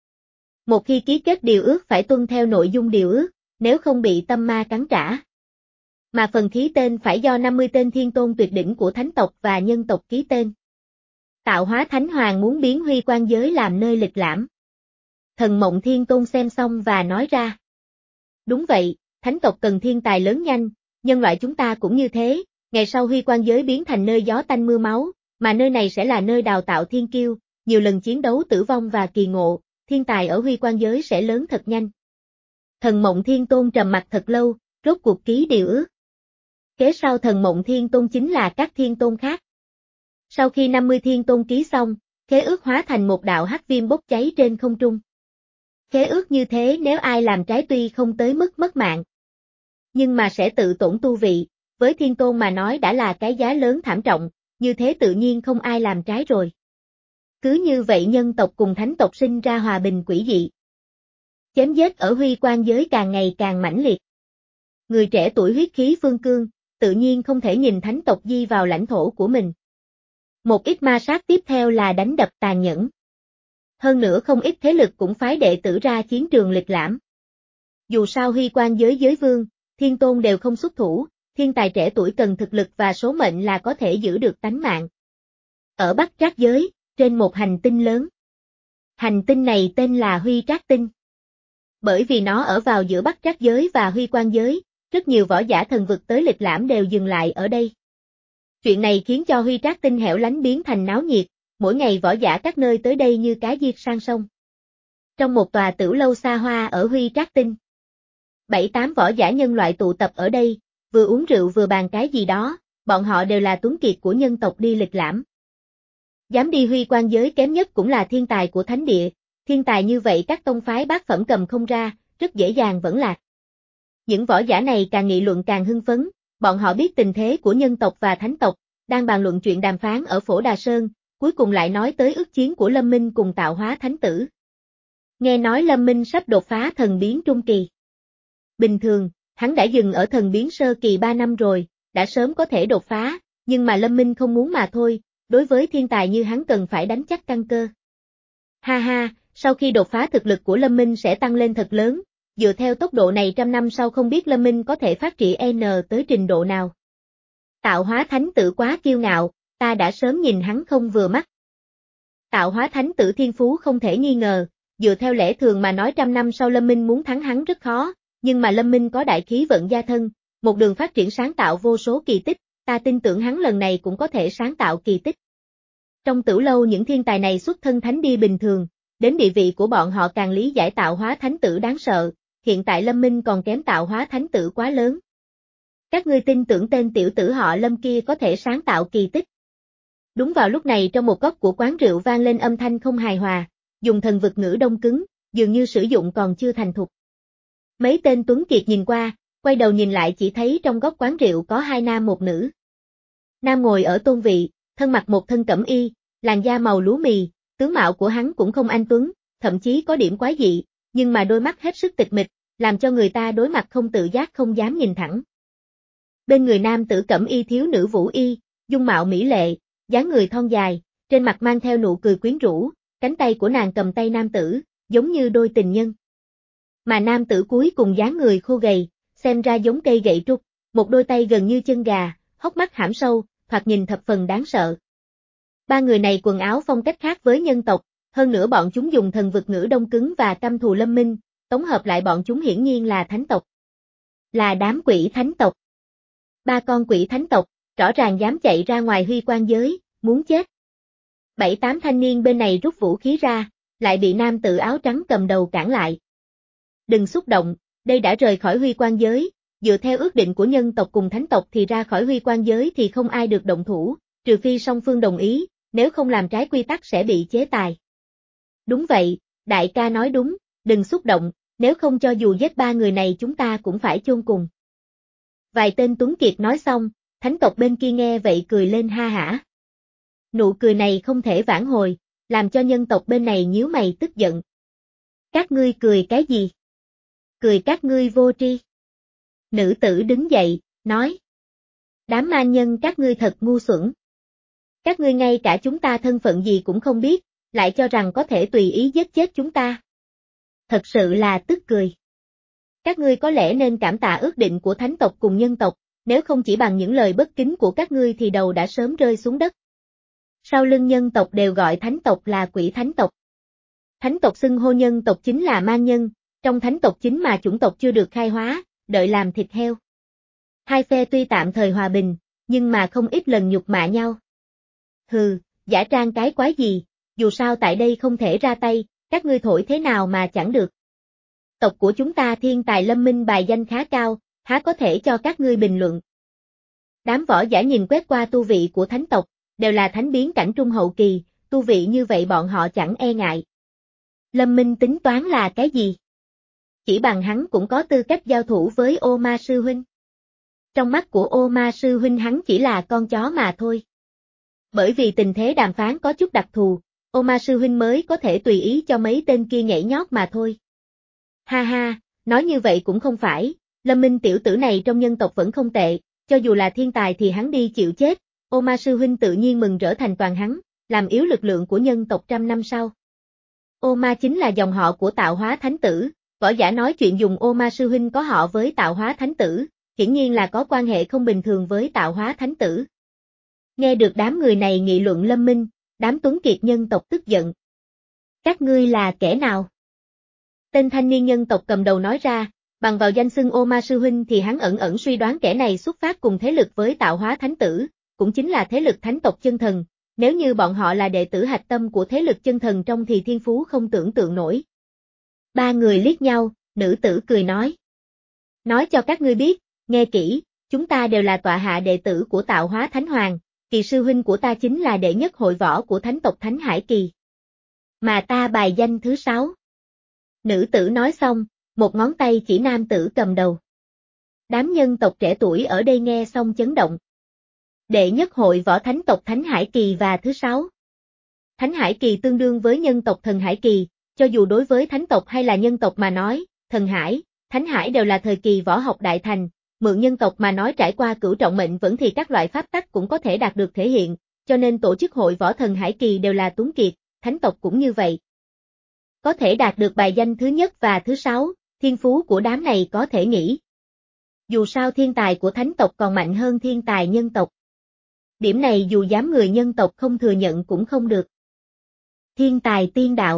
Một khi ký kết điều ước phải tuân theo nội dung điều ước, nếu không bị tâm ma cắn trả. Mà phần ký tên phải do năm mươi tên thiên tôn tuyệt đỉnh của Thánh tộc và nhân tộc ký tên. Tạo hóa Thánh Hoàng muốn biến Huy Quan giới làm nơi lịch lãm. Thần Mộng Thiên Tôn xem xong và nói ra. Đúng vậy, Thánh tộc cần thiên tài lớn nhanh, nhân loại chúng ta cũng như thế, ngày sau Huy Quan giới biến thành nơi gió tanh mưa máu, mà nơi này sẽ là nơi đào tạo thiên kiêu, nhiều lần chiến đấu tử vong và kỳ ngộ, thiên tài ở Huy Quan giới sẽ lớn thật nhanh. Thần Mộng Thiên Tôn trầm mặt thật lâu, rốt cuộc ký điều ước. Kế sau Thần Mộng Thiên Tôn chính là các thiên tôn khác. Sau khi năm mươi thiên tôn ký xong, khế ước hóa thành một đạo hắc viêm bốc cháy trên không trung. Khế ước như thế nếu ai làm trái tuy không tới mức mất mạng, nhưng mà sẽ tự tổn tu vị, với thiên tôn mà nói đã là cái giá lớn thảm trọng, như thế tự nhiên không ai làm trái rồi. Cứ như vậy nhân tộc cùng thánh tộc sinh ra hòa bình quỷ dị. Chém giết ở Huy Quan giới càng ngày càng mãnh liệt. Người trẻ tuổi huyết khí phương cương, tự nhiên không thể nhìn thánh tộc di vào lãnh thổ của mình. Một ít ma sát tiếp theo là đánh đập tàn nhẫn. Hơn nữa không ít thế lực cũng phái đệ tử ra chiến trường lịch lãm. Dù sao Huy Quan giới giới vương, thiên tôn đều không xuất thủ, thiên tài trẻ tuổi cần thực lực và số mệnh là có thể giữ được tánh mạng. Ở Bắc Trác giới, trên một hành tinh lớn. Hành tinh này tên là Huy Trác Tinh. Bởi vì nó ở vào giữa Bắc Trác giới và Huy Quan giới, rất nhiều võ giả thần vực tới lịch lãm đều dừng lại ở đây. Chuyện này khiến cho Huy Trác Tinh hẻo lánh biến thành náo nhiệt, mỗi ngày võ giả các nơi tới đây như cá giết sang sông. Trong một tòa tửu lâu xa hoa ở Huy Trác Tinh, bảy tám võ giả nhân loại tụ tập ở đây, vừa uống rượu vừa bàn cái gì đó, bọn họ đều là tuấn kiệt của nhân tộc đi lịch lãm. Dám đi Huy Quan giới kém nhất cũng là thiên tài của thánh địa, thiên tài như vậy các tông phái bát phẩm cầm không ra, rất dễ dàng vẫn lạc. Những võ giả này càng nghị luận càng hưng phấn, bọn họ biết tình thế của nhân tộc và thánh tộc, đang bàn luận chuyện đàm phán ở Phổ Đà Sơn, cuối cùng lại nói tới ước chiến của Lâm Minh cùng Tạo Hóa Thánh Tử. Nghe nói Lâm Minh sắp đột phá thần biến trung kỳ. Bình thường, hắn đã dừng ở thần biến sơ kỳ ba năm rồi, đã sớm có thể đột phá, nhưng mà Lâm Minh không muốn mà thôi, đối với thiên tài như hắn cần phải đánh chắc căn cơ. Ha ha, sau khi đột phá thực lực của Lâm Minh sẽ tăng lên thật lớn, dựa theo tốc độ này trăm năm sau không biết Lâm Minh có thể phát triển N tới trình độ nào. Tạo Hóa Thánh Tử quá kiêu ngạo, ta đã sớm nhìn hắn không vừa mắt. Tạo Hóa Thánh Tử thiên phú không thể nghi ngờ, dựa theo lẽ thường mà nói trăm năm sau Lâm Minh muốn thắng hắn rất khó, nhưng mà Lâm Minh có đại khí vận gia thân, một đường phát triển sáng tạo vô số kỳ tích, ta tin tưởng hắn lần này cũng có thể sáng tạo kỳ tích. Trong Tửu lâu những thiên tài này xuất thân thánh đi bình thường, đến địa vị của bọn họ càng lý giải Tạo Hóa Thánh Tử đáng sợ, hiện tại Lâm Minh còn kém Tạo Hóa Thánh Tử quá lớn. Các ngươi tin tưởng tên tiểu tử họ Lâm kia có thể sáng tạo kỳ tích. Đúng vào lúc này trong một góc của quán rượu vang lên âm thanh không hài hòa, dùng thần vực ngữ đông cứng, dường như sử dụng còn chưa thành thục. Mấy tên tuấn kiệt nhìn qua, quay đầu nhìn lại chỉ thấy trong góc quán rượu có hai nam một nữ. Nam ngồi ở tôn vị, thân mặc một thân cẩm y, làn da màu lúa mì, tướng mạo của hắn cũng không anh tuấn, thậm chí có điểm quái dị, nhưng mà đôi mắt hết sức tịch mịch, làm cho người ta đối mặt không tự giác không dám nhìn thẳng. Bên người nam tử cẩm y thiếu nữ vũ y, dung mạo mỹ lệ, dáng người thon dài, trên mặt mang theo nụ cười quyến rũ, cánh tay của nàng cầm tay nam tử, giống như đôi tình nhân. Mà nam tử cuối cùng dáng người khô gầy, xem ra giống cây gậy trúc, một đôi tay gần như chân gà, hốc mắt hãm sâu, thoạt nhìn thập phần đáng sợ. Ba người này quần áo phong cách khác với nhân tộc, hơn nữa bọn chúng dùng thần vực ngữ đông cứng và căm thù Lâm Minh, tổng hợp lại bọn chúng hiển nhiên là thánh tộc. Là đám quỷ thánh tộc. Ba con quỷ thánh tộc, rõ ràng dám chạy ra ngoài Huy Quan giới, muốn chết. Bảy tám thanh niên bên này rút vũ khí ra, lại bị nam tử áo trắng cầm đầu cản lại. Đừng xúc động, đây đã rời khỏi Huy Quan giới, dựa theo ước định của nhân tộc cùng thánh tộc thì ra khỏi Huy Quan giới thì không ai được động thủ, trừ phi song phương đồng ý, nếu không làm trái quy tắc sẽ bị chế tài. Đúng vậy, đại ca nói đúng, đừng xúc động, nếu không cho dù giết ba người này chúng ta cũng phải chôn cùng. Vài tên tuấn kiệt nói xong, thánh tộc bên kia nghe vậy cười lên ha hả. Nụ cười này không thể vãn hồi, làm cho nhân tộc bên này nhíu mày tức giận. Các ngươi cười cái gì? Cười các ngươi vô tri. Nữ tử đứng dậy, nói. Đám ma nhân các ngươi thật ngu xuẩn. Các ngươi ngay cả chúng ta thân phận gì cũng không biết, lại cho rằng có thể tùy ý giết chết chúng ta. Thật sự là tức cười. Các ngươi có lẽ nên cảm tạ ước định của thánh tộc cùng nhân tộc, nếu không chỉ bằng những lời bất kính của các ngươi thì đầu đã sớm rơi xuống đất. Sau lưng nhân tộc đều gọi thánh tộc là quỷ thánh tộc. Thánh tộc xưng hô nhân tộc chính là ma nhân, trong thánh tộc chính mà chủng tộc chưa được khai hóa, đợi làm thịt heo. Hai phe tuy tạm thời hòa bình, nhưng mà không ít lần nhục mạ nhau. Hừ, giả trang cái quái gì, dù sao tại đây không thể ra tay, các ngươi thổi thế nào mà chẳng được. tộc của chúng ta thiên tài lâm minh bài danh khá cao, há có thể cho các ngươi bình luận. Đám võ giả nhìn quét qua tu vị của thánh tộc, đều là thánh biến cảnh trung hậu kỳ, tu vị như vậy bọn họ chẳng e ngại. Lâm Minh tính toán là cái gì? Chỉ bằng hắn cũng có tư cách giao thủ với Ô Ma Sư Huynh. Trong mắt của Ô Ma Sư Huynh hắn chỉ là con chó mà thôi. Bởi vì tình thế đàm phán có chút đặc thù, Ô Ma Sư Huynh mới có thể tùy ý cho mấy tên kia nhảy nhót mà thôi. Ha ha, nói như vậy cũng không phải, Lâm Minh tiểu tử này trong nhân tộc vẫn không tệ, cho dù là thiên tài thì hắn đi chịu chết, Ô Ma Sư Huynh tự nhiên mừng rỡ thành toàn hắn, làm yếu lực lượng của nhân tộc trăm năm sau. Ô Ma chính là dòng họ của Tạo Hóa Thánh Tử, võ giả nói chuyện dùng Ô Ma Sư Huynh có họ với Tạo Hóa Thánh Tử, hiển nhiên là có quan hệ không bình thường với Tạo Hóa Thánh Tử. Nghe được đám người này nghị luận Lâm Minh, đám tuấn kiệt nhân tộc tức giận. Các ngươi là kẻ nào? Tên thanh niên nhân tộc cầm đầu nói ra, bằng vào danh xưng Ô Ma Sư Huynh thì hắn ẩn ẩn suy đoán kẻ này xuất phát cùng thế lực với Tạo Hóa Thánh Tử, cũng chính là thế lực thánh tộc chân thần, nếu như bọn họ là đệ tử hạch tâm của thế lực chân thần trong thì thiên phú không tưởng tượng nổi. Ba người liếc nhau, nữ tử cười nói. Nói cho các ngươi biết, nghe kỹ, chúng ta đều là tọa hạ đệ tử của Tạo Hóa Thánh Hoàng, Kỳ sư huynh của ta chính là đệ nhất hội võ của thánh tộc Thánh Hải Kỳ. Mà ta bài danh thứ sáu. Nữ tử nói xong, một ngón tay chỉ nam tử cầm đầu. Đám nhân tộc trẻ tuổi ở đây nghe xong chấn động. Đệ nhất hội võ thánh tộc Thánh Hải Kỳ và thứ sáu. Thánh Hải Kỳ tương đương với nhân tộc Thần Hải Kỳ, cho dù đối với thánh tộc hay là nhân tộc mà nói, Thần Hải, Thánh Hải đều là thời kỳ võ học đại thành, mượn nhân tộc mà nói trải qua cửu trọng mệnh vẫn thì các loại pháp tắc cũng có thể đạt được thể hiện, cho nên tổ chức hội võ Thần Hải Kỳ đều là tuấn kiệt, thánh tộc cũng như vậy. Có thể đạt được bài danh thứ nhất và thứ sáu, thiên phú của đám này có thể nghĩ. Dù sao thiên tài của thánh tộc còn mạnh hơn thiên tài nhân tộc. Điểm này dù dám người nhân tộc không thừa nhận cũng không được. Thiên tài tiên đạo.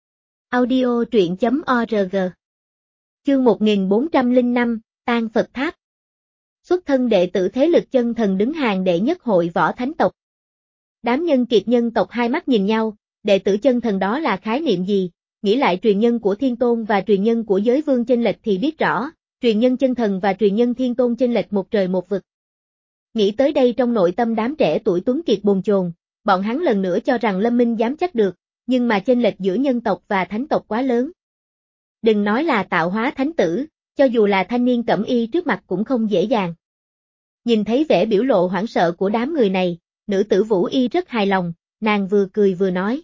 Audio truyện chấm org. Chương một nghìn bốn trăm lẻ năm, Tan Phật Tháp. Xuất thân đệ tử thế lực chân thần đứng hàng đệ nhất hội võ thánh tộc. Đám nhân kiệt nhân tộc hai mắt nhìn nhau, đệ tử chân thần đó là khái niệm gì, nghĩ lại truyền nhân của thiên tôn và truyền nhân của giới vương chênh lệch thì biết rõ, truyền nhân chân thần và truyền nhân thiên tôn chênh lệch một trời một vực. Nghĩ tới đây trong nội tâm đám trẻ tuổi tuấn kiệt bồn chồn, bọn hắn lần nữa cho rằng Lâm Minh dám chắc được, nhưng mà chênh lệch giữa nhân tộc và thánh tộc quá lớn. Đừng nói là Tạo Hóa Thánh Tử, cho dù là thanh niên cẩm y trước mặt cũng không dễ dàng. Nhìn thấy vẻ biểu lộ hoảng sợ của đám người này, nữ tử Vũ Y rất hài lòng, nàng vừa cười vừa nói.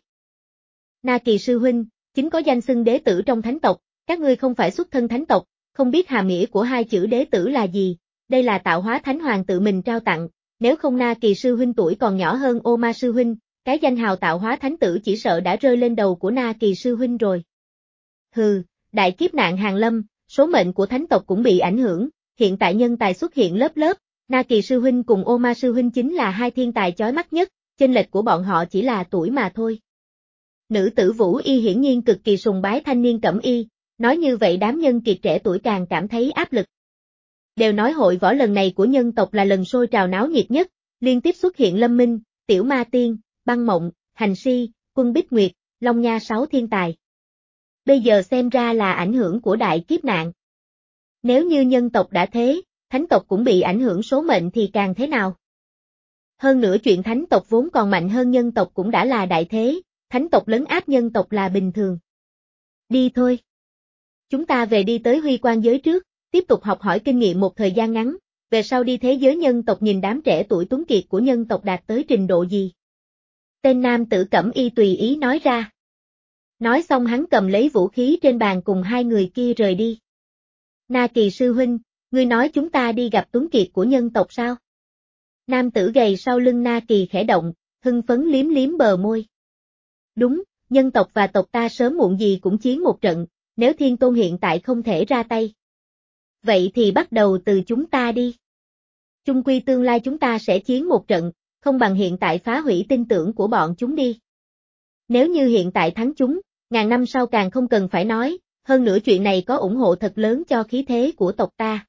Na Kỳ sư huynh, chính có danh xưng đế tử trong thánh tộc, các ngươi không phải xuất thân thánh tộc, không biết hàm nghĩa của hai chữ đế tử là gì, đây là Tạo Hóa Thánh Hoàng tự mình trao tặng, nếu không Na Kỳ sư huynh tuổi còn nhỏ hơn Ô Ma sư huynh, cái danh hào Tạo Hóa Thánh Tử chỉ sợ đã rơi lên đầu của Na Kỳ sư huynh rồi. Hừ, đại kiếp nạn hàng lâm, số mệnh của thánh tộc cũng bị ảnh hưởng, hiện tại nhân tài xuất hiện lớp lớp, Na Kỳ sư huynh cùng Ô Ma sư huynh chính là hai thiên tài chói mắt nhất, chênh lệch của bọn họ chỉ là tuổi mà thôi. Nữ tử Vũ Y hiển nhiên cực kỳ sùng bái thanh niên cẩm y, nói như vậy đám nhân kiệt trẻ tuổi càng cảm thấy áp lực. Đều nói hội võ lần này của nhân tộc là lần sôi trào náo nhiệt nhất, liên tiếp xuất hiện Lâm Minh, Tiểu Ma Tiên, Băng Mộng, Hành Si, Quân Bích Nguyệt, Long Nha sáu thiên tài. Bây giờ xem ra là ảnh hưởng của đại kiếp nạn. Nếu như nhân tộc đã thế, thánh tộc cũng bị ảnh hưởng số mệnh thì càng thế nào? Hơn nữa chuyện thánh tộc vốn còn mạnh hơn nhân tộc cũng đã là đại thế, thánh tộc lấn áp nhân tộc là bình thường. Đi thôi. Chúng ta về đi tới Huy Quan giới trước, tiếp tục học hỏi kinh nghiệm một thời gian ngắn, về sau đi thế giới nhân tộc nhìn đám trẻ tuổi tuấn kiệt của nhân tộc đạt tới trình độ gì. Tên nam tử cẩm y tùy ý nói ra. Nói xong hắn cầm lấy vũ khí trên bàn cùng hai người kia rời đi. Na Kỳ sư huynh, ngươi nói chúng ta đi gặp tuấn kiệt của nhân tộc sao? Nam tử gầy sau lưng Na Kỳ khẽ động, hưng phấn liếm liếm bờ môi. Đúng, nhân tộc và tộc ta sớm muộn gì cũng chiến một trận, nếu thiên tôn hiện tại không thể ra tay. Vậy thì bắt đầu từ chúng ta đi. Chung quy tương lai chúng ta sẽ chiến một trận, không bằng hiện tại phá hủy tin tưởng của bọn chúng đi. Nếu như hiện tại thắng chúng, ngàn năm sau càng không cần phải nói, hơn nữa chuyện này có ủng hộ thật lớn cho khí thế của tộc ta.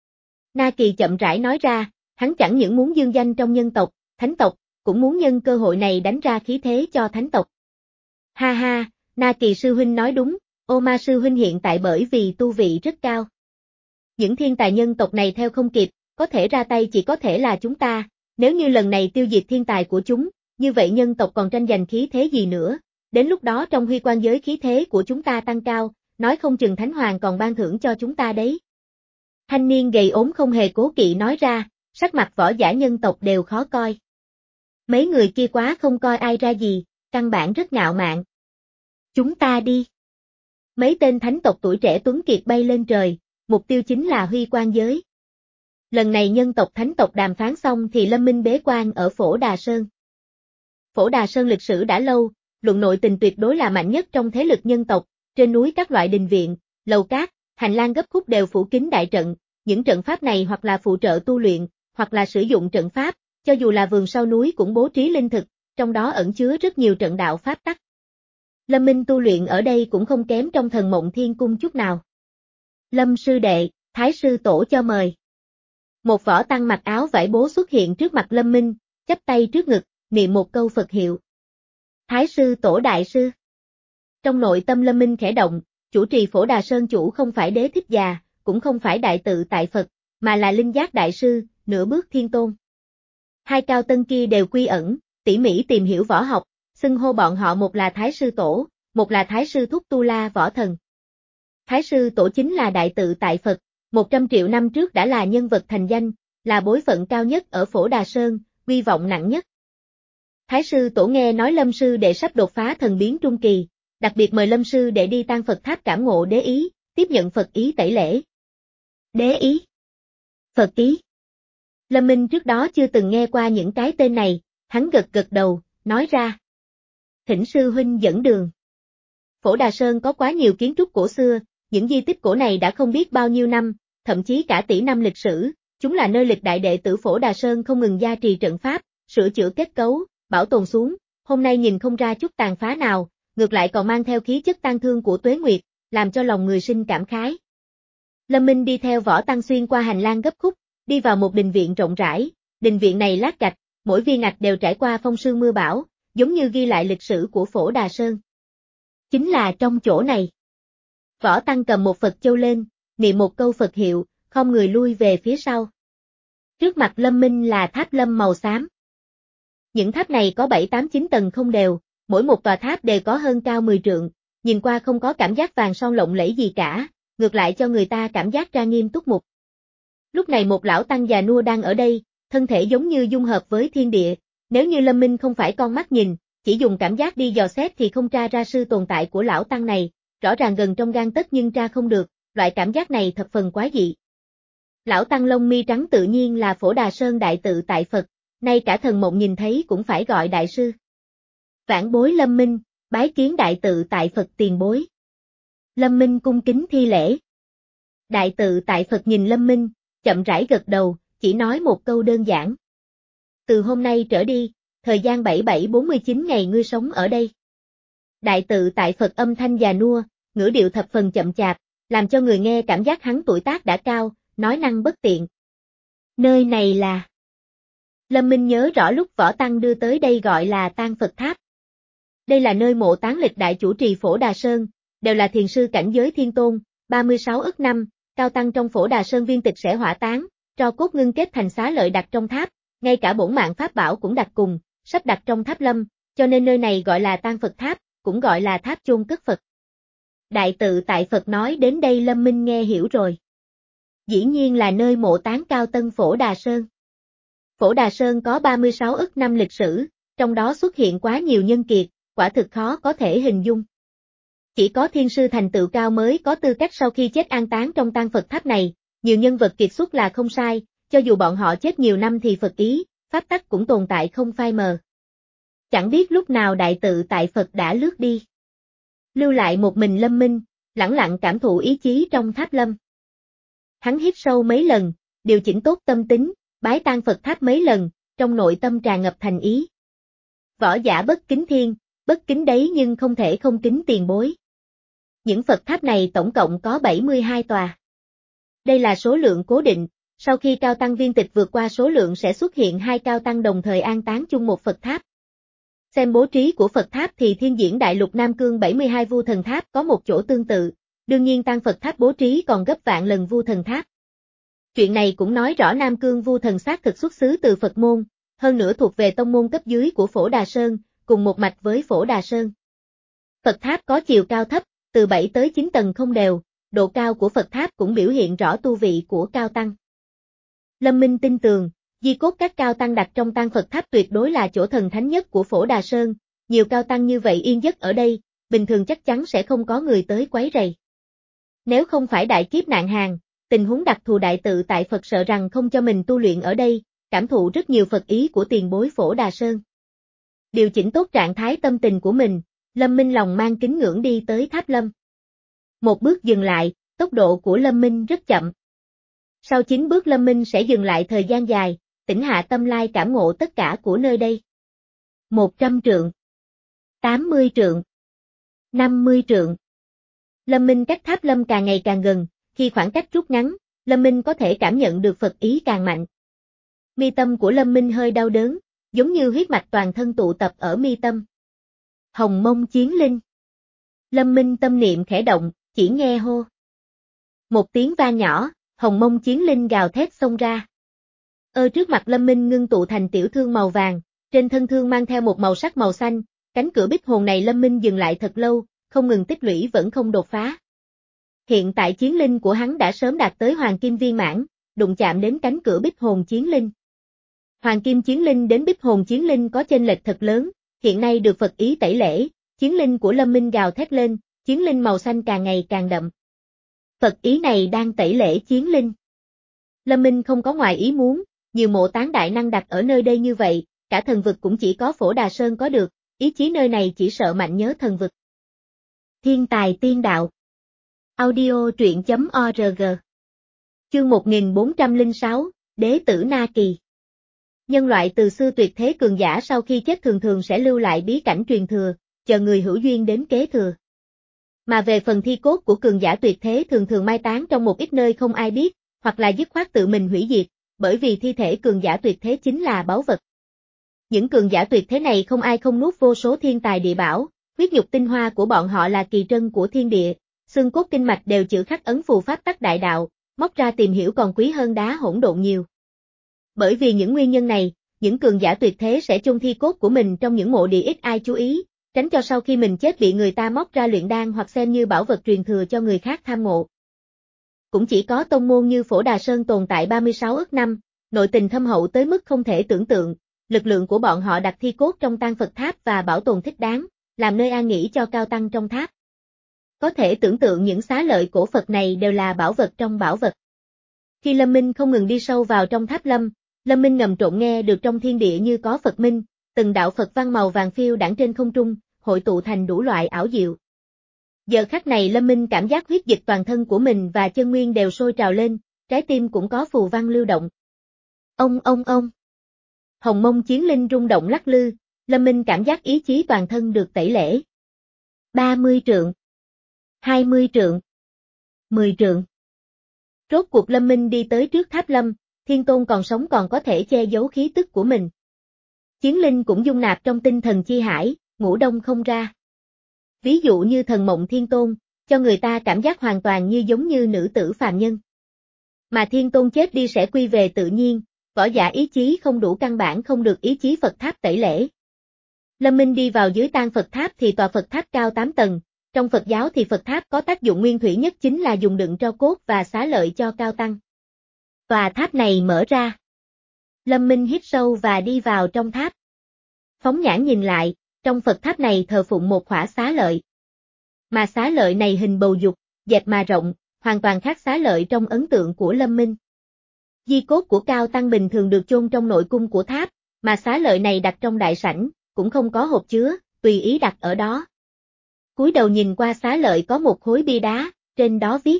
Na Kỳ chậm rãi nói ra, hắn chẳng những muốn dương danh trong nhân tộc, thánh tộc, cũng muốn nhân cơ hội này đánh ra khí thế cho thánh tộc. Ha ha, Na Kỳ sư huynh nói đúng, Ô Ma sư huynh hiện tại bởi vì tu vị rất cao. Những thiên tài nhân tộc này theo không kịp, có thể ra tay chỉ có thể là chúng ta, nếu như lần này tiêu diệt thiên tài của chúng, như vậy nhân tộc còn tranh giành khí thế gì nữa, đến lúc đó trong huy quan giới khí thế của chúng ta tăng cao, nói không chừng Thánh Hoàng còn ban thưởng cho chúng ta đấy. Thanh niên gầy ốm không hề cố kỵ nói ra, sắc mặt võ giả nhân tộc đều khó coi. Mấy người kia quá không coi ai ra gì, căn bản rất ngạo mạn. Chúng ta đi. Mấy tên thánh tộc tuổi trẻ tuấn kiệt bay lên trời, mục tiêu chính là huy quan giới. Lần này nhân tộc thánh tộc đàm phán xong thì Lâm Minh bế quan ở Phổ Đà Sơn. Phổ Đà Sơn lịch sử đã lâu, luận nội tình tuyệt đối là mạnh nhất trong thế lực nhân tộc, trên núi các loại đình viện, lầu cát, hành lang gấp khúc đều phủ kín đại trận, những trận pháp này hoặc là phụ trợ tu luyện, hoặc là sử dụng trận pháp, cho dù là vườn sau núi cũng bố trí linh thực, trong đó ẩn chứa rất nhiều trận đạo pháp tắc. Lâm Minh tu luyện ở đây cũng không kém trong Thần Mộng Thiên Cung chút nào. Lâm sư đệ, Thái sư tổ cho mời. Một võ tăng mặc áo vải bố xuất hiện trước mặt Lâm Minh, chắp tay trước ngực, niệm một câu Phật hiệu. Thái sư tổ đại sư. Trong nội tâm Lâm Minh khẽ động, chủ trì Phổ Đà Sơn chủ không phải Đế Thích Già, cũng không phải đại tự tại Phật, mà là Linh Giác đại sư, nửa bước thiên tôn. Hai cao tân kia đều quy ẩn, tỉ mỉ tìm hiểu võ học, xưng hô bọn họ một là Thái sư tổ, một là Thái sư Thúc Tu La võ thần. Thái sư tổ chính là đại tự tại Phật, một trăm triệu năm trước đã là nhân vật thành danh, là bối phận cao nhất ở Phổ Đà Sơn, uy vọng nặng nhất. Thái sư tổ nghe nói Lâm sư đệ sắp đột phá thần biến trung kỳ, đặc biệt mời Lâm sư đệ đi Tang Phật tháp cảm ngộ đế ý, tiếp nhận Phật ý tẩy lễ. Đế ý? Phật ý? Lâm Minh trước đó chưa từng nghe qua những cái tên này, hắn gật gật đầu, nói ra. Thỉnh sư huynh dẫn đường. Phổ Đà Sơn có quá nhiều kiến trúc cổ xưa, những di tích cổ này đã không biết bao nhiêu năm, thậm chí cả tỷ năm lịch sử, chúng là nơi lịch đại đệ tử Phổ Đà Sơn không ngừng gia trì trận pháp, sửa chữa kết cấu, bảo tồn xuống, hôm nay nhìn không ra chút tàn phá nào, ngược lại còn mang theo khí chất tang thương của tuế nguyệt, làm cho lòng người sinh cảm khái. Lâm Minh đi theo võ tăng xuyên qua hành lang gấp khúc, đi vào một đình viện rộng rãi, đình viện này lát gạch, mỗi viên gạch đều trải qua phong sương mưa bão, giống như ghi lại lịch sử của Phổ Đà Sơn. Chính là trong chỗ này. Võ tăng cầm một Phật châu lên, niệm một câu Phật hiệu, không người lui về phía sau. Trước mặt Lâm Minh là tháp lâm màu xám. Những tháp này có bảy tám chín tầng không đều, mỗi một tòa tháp đều có hơn cao mười trượng, nhìn qua không có cảm giác vàng son lộng lẫy gì cả, ngược lại cho người ta cảm giác trang nghiêm túc mục. Lúc này một lão tăng già nua đang ở đây, thân thể giống như dung hợp với thiên địa, nếu như Lâm Minh không phải con mắt nhìn, chỉ dùng cảm giác đi dò xét thì không tra ra sự tồn tại của lão tăng này, rõ ràng gần trong gang tấc nhưng tra không được, loại cảm giác này thập phần quá dị. Lão tăng lông mi trắng tự nhiên là Phổ Đà Sơn đại tự tại Phật, nay cả thần mộng nhìn thấy cũng phải gọi đại sư. Vãn bối Lâm Minh, bái kiến đại tự tại Phật tiền bối. Lâm Minh cung kính thi lễ. Đại tự tại Phật nhìn Lâm Minh, chậm rãi gật đầu, chỉ nói một câu đơn giản. Từ hôm nay trở đi, thời gian bảy bảy bốn mươi chín ngày ngươi sống ở đây. Đại tự tại Phật âm thanh già nua, ngữ điệu thập phần chậm chạp, làm cho người nghe cảm giác hắn tuổi tác đã cao, nói năng bất tiện. Nơi này là... Lâm Minh nhớ rõ lúc võ tăng đưa tới đây gọi là Tang Phật Tháp. Đây là nơi mộ táng lịch đại chủ trì Phổ Đà Sơn, đều là thiền sư cảnh giới thiên tôn, ba mươi sáu ức năm, cao tăng trong Phổ Đà Sơn viên tịch sẽ hỏa táng, tro cốt ngưng kết thành xá lợi đặt trong tháp, ngay cả bổn mạng pháp bảo cũng đặt cùng, sắp đặt trong tháp lâm, cho nên nơi này gọi là Tang Phật Tháp, cũng gọi là tháp chôn cất Phật. Đại tự tại Phật nói đến đây Lâm Minh nghe hiểu rồi. Dĩ nhiên là nơi mộ táng cao tân Phổ Đà Sơn. Phổ Đà Sơn có ba mươi sáu ức năm lịch sử, trong đó xuất hiện quá nhiều nhân kiệt, quả thực khó có thể hình dung. Chỉ có thiên sư thành tựu cao mới có tư cách sau khi chết an táng trong Tang Phật Tháp này, nhiều nhân vật kiệt xuất là không sai, cho dù bọn họ chết nhiều năm thì Phật ý, pháp tắc cũng tồn tại không phai mờ. Chẳng biết lúc nào đại tự tại Phật đã lướt đi. Lưu lại một mình Lâm Minh, lẳng lặng cảm thụ ý chí trong tháp lâm. Hắn hít sâu mấy lần, điều chỉnh tốt tâm tính, bái Tang Phật Tháp mấy lần, trong nội tâm tràn ngập thành ý. Võ giả bất kính thiên, bất kính đấy nhưng không thể không kính tiền bối. Những Phật tháp này tổng cộng có bảy mươi hai tòa. Đây là số lượng cố định, sau khi cao tăng viên tịch vượt qua số lượng sẽ xuất hiện hai cao tăng đồng thời an táng chung một Phật tháp. Xem bố trí của Phật tháp thì Thiên Diễn Đại Lục Nam Cương bảy mươi hai Vu Thần Tháp có một chỗ tương tự, đương nhiên Tăng Phật Tháp bố trí còn gấp vạn lần Vu Thần Tháp. Chuyện này cũng nói rõ Nam Cương Vu Thần xác thực xuất xứ từ Phật môn, hơn nữa thuộc về tông môn cấp dưới của Phổ Đà Sơn, cùng một mạch với Phổ Đà Sơn. Phật tháp có chiều cao thấp, từ bảy tới chín tầng không đều, độ cao của Phật tháp cũng biểu hiện rõ tu vị của cao tăng. Lâm Minh tin tường, di cốt các cao tăng đặt trong Tăng Phật tháp tuyệt đối là chỗ thần thánh nhất của Phổ Đà Sơn, nhiều cao tăng như vậy yên giấc ở đây, bình thường chắc chắn sẽ không có người tới quấy rầy. Nếu không phải đại kiếp nạn hàng, tình huống đặc thù đại tự tại Phật sợ rằng không cho mình tu luyện ở đây, cảm thụ rất nhiều Phật ý của tiền bối Phổ Đà Sơn. Điều chỉnh tốt trạng thái tâm tình của mình, Lâm Minh lòng mang kính ngưỡng đi tới tháp Lâm. Một bước dừng lại, tốc độ của Lâm Minh rất chậm. Sau chín bước Lâm Minh sẽ dừng lại thời gian dài, tĩnh hạ tâm lai cảm ngộ tất cả của nơi đây. một trăm trượng, tám mươi trượng, năm mươi trượng. Lâm Minh cách tháp Lâm càng ngày càng gần, khi khoảng cách rút ngắn, Lâm Minh có thể cảm nhận được Phật ý càng mạnh. Mi tâm của Lâm Minh hơi đau đớn, giống như huyết mạch toàn thân tụ tập ở mi tâm. Hồng Mông Chiến Linh. Lâm Minh tâm niệm khẽ động, chỉ nghe hô. Một tiếng vang nhỏ, Hồng Mông Chiến Linh gào thét xông ra. Ở trước mặt Lâm Minh ngưng tụ thành tiểu thương màu vàng, trên thân thương mang theo một màu sắc màu xanh, cánh cửa bích hồn này Lâm Minh dừng lại thật lâu, không ngừng tích lũy vẫn không đột phá. Hiện tại chiến linh của hắn đã sớm đạt tới hoàng kim viên mãn, đụng chạm đến cánh cửa bích hồn chiến linh. Hoàng kim chiến linh đến bích hồn chiến linh có chênh lệch thật lớn, hiện nay được Phật ý tẩy lễ, chiến linh của Lâm Minh gào thét lên, chiến linh màu xanh càng ngày càng đậm. Phật ý này đang tẩy lễ chiến linh. Lâm Minh không có ngoài ý muốn, nhiều mộ tán đại năng đặt ở nơi đây như vậy, cả thần vực cũng chỉ có Phổ Đà Sơn có được, ý chí nơi này chỉ sợ mạnh nhớ thần vực. Thiên tài tiên đạo. Audio truyện chấm org. Chương một nghìn bốn trăm lẻ sáu, Đế tử Na Kỳ. Nhân loại từ xưa tuyệt thế cường giả sau khi chết thường thường sẽ lưu lại bí cảnh truyền thừa, chờ người hữu duyên đến kế thừa. Mà về phần thi cốt của cường giả tuyệt thế thường thường mai táng trong một ít nơi không ai biết, hoặc là dứt khoát tự mình hủy diệt, bởi vì thi thể cường giả tuyệt thế chính là báu vật. Những cường giả tuyệt thế này không ai không nuốt vô số thiên tài địa bảo, huyết nhục tinh hoa của bọn họ là kỳ trân của thiên địa, xương cốt kinh mạch đều chữ khắc ấn phù pháp tắc đại đạo, móc ra tìm hiểu còn quý hơn đá hỗn độn nhiều. Bởi vì những nguyên nhân này, những cường giả tuyệt thế sẽ chôn thi cốt của mình trong những mộ địa ít ai chú ý, tránh cho sau khi mình chết bị người ta móc ra luyện đan hoặc xem như bảo vật truyền thừa cho người khác tham ngộ. Cũng chỉ có tông môn như Phổ Đà Sơn tồn tại ba mươi sáu ức năm, nội tình thâm hậu tới mức không thể tưởng tượng, lực lượng của bọn họ đặt thi cốt trong Tang Phật Tháp và bảo tồn thích đáng, làm nơi an nghỉ cho cao tăng trong tháp. Có thể tưởng tượng những xá lợi cổ Phật này đều là bảo vật trong bảo vật. Khi Lâm Minh không ngừng đi sâu vào trong tháp Lâm, Lâm Minh ngầm trộn nghe được trong thiên địa như có Phật minh, từng đạo Phật văn màu vàng phiêu đãng trên không trung, hội tụ thành đủ loại ảo diệu. Giờ khắc này Lâm Minh cảm giác huyết dịch toàn thân của mình và chân nguyên đều sôi trào lên, trái tim cũng có phù văn lưu động. Ông ông ông. Hồng Mông chiến linh rung động lắc lư, Lâm Minh cảm giác ý chí toàn thân được tẩy lễ. ba mươi trượng, hai mươi trượng, mười trượng. Rốt cuộc Lâm Minh đi tới trước tháp Lâm, Thiên Tôn còn sống còn có thể che giấu khí tức của mình. Chiến linh cũng dung nạp trong tinh thần chi hải, ngủ đông không ra. Ví dụ như thần mộng Thiên Tôn, cho người ta cảm giác hoàn toàn như giống như nữ tử phàm nhân. Mà Thiên Tôn chết đi sẽ quy về tự nhiên, võ giả ý chí không đủ căn bản không được ý chí Phật tháp tẩy lễ. Lâm Minh đi vào dưới Tang Phật tháp thì tòa Phật tháp cao tám tầng, trong Phật giáo thì Phật tháp có tác dụng nguyên thủy nhất chính là dùng đựng tro cốt và xá lợi cho cao tăng. Tòa tháp này mở ra. Lâm Minh hít sâu và đi vào trong tháp. Phóng nhãn nhìn lại, trong Phật tháp này thờ phụng một khỏa xá lợi. Mà xá lợi này hình bầu dục, dẹp mà rộng, hoàn toàn khác xá lợi trong ấn tượng của Lâm Minh. Di cốt của cao tăng bình thường được chôn trong nội cung của tháp, mà xá lợi này đặt trong đại sảnh, cũng không có hộp chứa, tùy ý đặt ở đó. Cúi đầu nhìn qua xá lợi có một khối bia đá, trên đó viết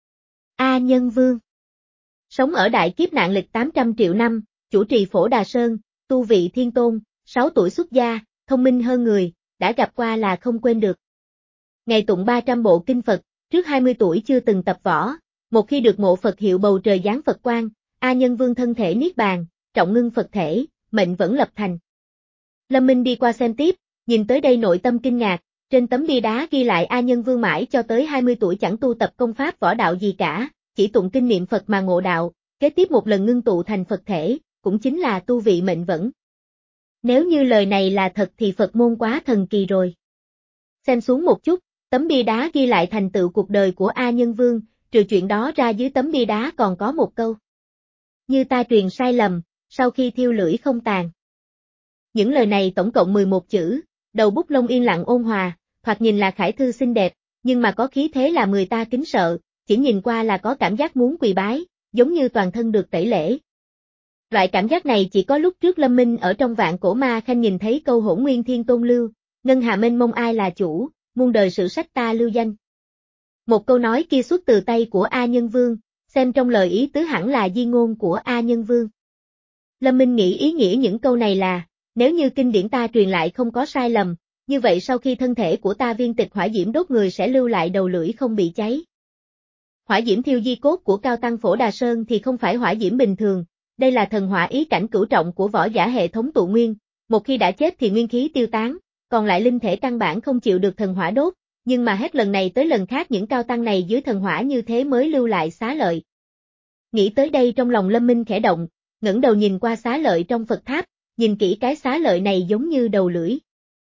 A Nhân Vương. Sống ở đại kiếp nạn lịch tám trăm triệu năm, chủ trì Phổ Đà Sơn, tu vị Thiên Tôn, sáu tuổi xuất gia, thông minh hơn người, đã gặp qua là không quên được. Ngày tụng ba trăm bộ kinh Phật, trước hai mươi tuổi chưa từng tập võ, một khi được ngộ Phật hiệu bầu trời giáng Phật quang, A Nhân Vương thân thể niết bàn, trọng ngưng Phật thể, mệnh vẫn lập thành. Lâm Minh đi qua xem tiếp, nhìn tới đây nội tâm kinh ngạc, trên tấm bia đá ghi lại A Nhân Vương mãi cho tới hai mươi tuổi chẳng tu tập công pháp võ đạo gì cả, chỉ tụng kinh niệm Phật mà ngộ đạo, kế tiếp một lần ngưng tụ thành Phật thể, cũng chính là tu vị mệnh vẫn. Nếu như lời này là thật thì Phật môn quá thần kỳ rồi. Xem xuống một chút, tấm bia đá ghi lại thành tựu cuộc đời của A Nhân Vương, trừ chuyện đó ra dưới tấm bia đá còn có một câu. Như ta truyền sai lầm, sau khi thiêu lưỡi không tàn. Những lời này tổng cộng mười một chữ, đầu bút lông yên lặng ôn hòa, thoạt nhìn là khải thư xinh đẹp, nhưng mà có khí thế là người ta kính sợ, chỉ nhìn qua là có cảm giác muốn quỳ bái, giống như toàn thân được tẩy lễ. Loại cảm giác này chỉ có lúc trước Lâm Minh ở trong Vạn Cổ Ma Khanh nhìn thấy câu Hỗn Nguyên Thiên Tôn lưu, ngân hà mênh mông ai là chủ, muôn đời sử sách ta lưu danh. Một câu nói kia xuất từ tay của A Nhân Vương, xem trong lời ý tứ hẳn là di ngôn của A Nhân Vương. Lâm Minh nghĩ ý nghĩa những câu này là, nếu như kinh điển ta truyền lại không có sai lầm, như vậy sau khi thân thể của ta viên tịch hỏa diễm đốt người sẽ lưu lại đầu lưỡi không bị cháy. Hỏa diễm thiêu di cốt của Cao Tăng Phổ Đà Sơn thì không phải hỏa diễm bình thường, đây là thần hỏa ý cảnh cửu trọng của võ giả hệ thống tụ nguyên, một khi đã chết thì nguyên khí tiêu tán, còn lại linh thể căn bản không chịu được thần hỏa đốt, nhưng mà hết lần này tới lần khác những cao tăng này dưới thần hỏa như thế mới lưu lại xá lợi. Nghĩ tới đây trong lòng Lâm Minh khẽ động, ngẩng đầu nhìn qua xá lợi trong Phật tháp, nhìn kỹ cái xá lợi này giống như đầu lưỡi.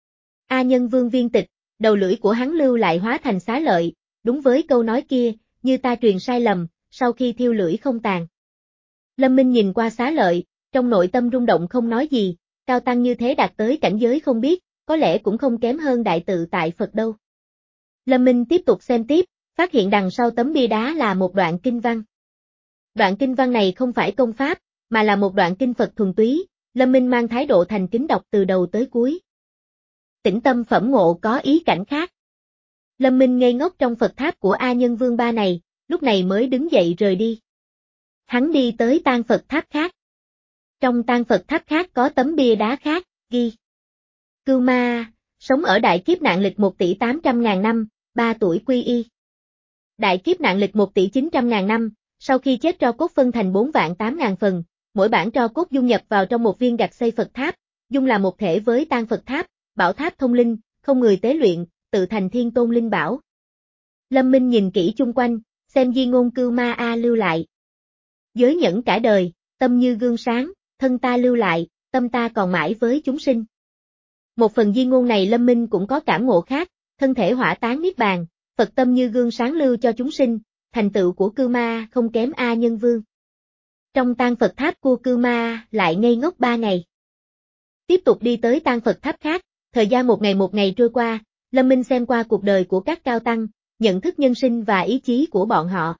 A Nhân Vương viên tịch, đầu lưỡi của hắn lưu lại hóa thành xá lợi, đúng với câu nói kia, như ta truyền sai lầm, sau khi thiêu lưỡi không tàn. Lâm Minh nhìn qua xá lợi, trong nội tâm rung động không nói gì, cao tăng như thế đạt tới cảnh giới không biết, có lẽ cũng không kém hơn đại tự tại Phật đâu. Lâm Minh tiếp tục xem tiếp, phát hiện đằng sau tấm bia đá là một đoạn kinh văn. Đoạn kinh văn này không phải công pháp, mà là một đoạn kinh Phật thuần túy, Lâm Minh mang thái độ thành kính đọc từ đầu tới cuối. Tĩnh tâm phẩm ngộ có ý cảnh khác. Lâm Minh ngây ngốc trong Phật tháp của A Nhân Vương ba này, lúc này mới đứng dậy rời đi. Hắn đi tới tang Phật tháp khác. Trong tang Phật tháp khác có tấm bia đá khác, ghi. Cưu Ma, sống ở đại kiếp nạn lịch một tỷ tám trăm ngàn năm, ba tuổi quy y. Đại kiếp nạn lịch một tỷ chín trăm ngàn năm, sau khi chết tro cốt phân thành bốn vạn tám ngàn phần, mỗi bản tro cốt dung nhập vào trong một viên gạch xây Phật tháp, dung là một thể với tang Phật tháp, bảo tháp thông linh, không người tế luyện, tự thành thiên tôn linh bảo. Lâm Minh nhìn kỹ chung quanh, xem di ngôn Cưu Ma A lưu lại. Giới nhẫn cả đời, tâm như gương sáng, thân ta lưu lại, tâm ta còn mãi với chúng sinh. Một phần di ngôn này Lâm Minh cũng có cảm ngộ khác, thân thể hỏa tán niết bàn, Phật tâm như gương sáng lưu cho chúng sinh, thành tựu của Cưu Ma không kém A Nhân Vương. Trong tang Phật tháp của Cưu Ma lại ngây ngốc ba ngày. Tiếp tục đi tới tang Phật tháp khác, thời gian một ngày một ngày trôi qua, Lâm Minh xem qua cuộc đời của các cao tăng, nhận thức nhân sinh và ý chí của bọn họ.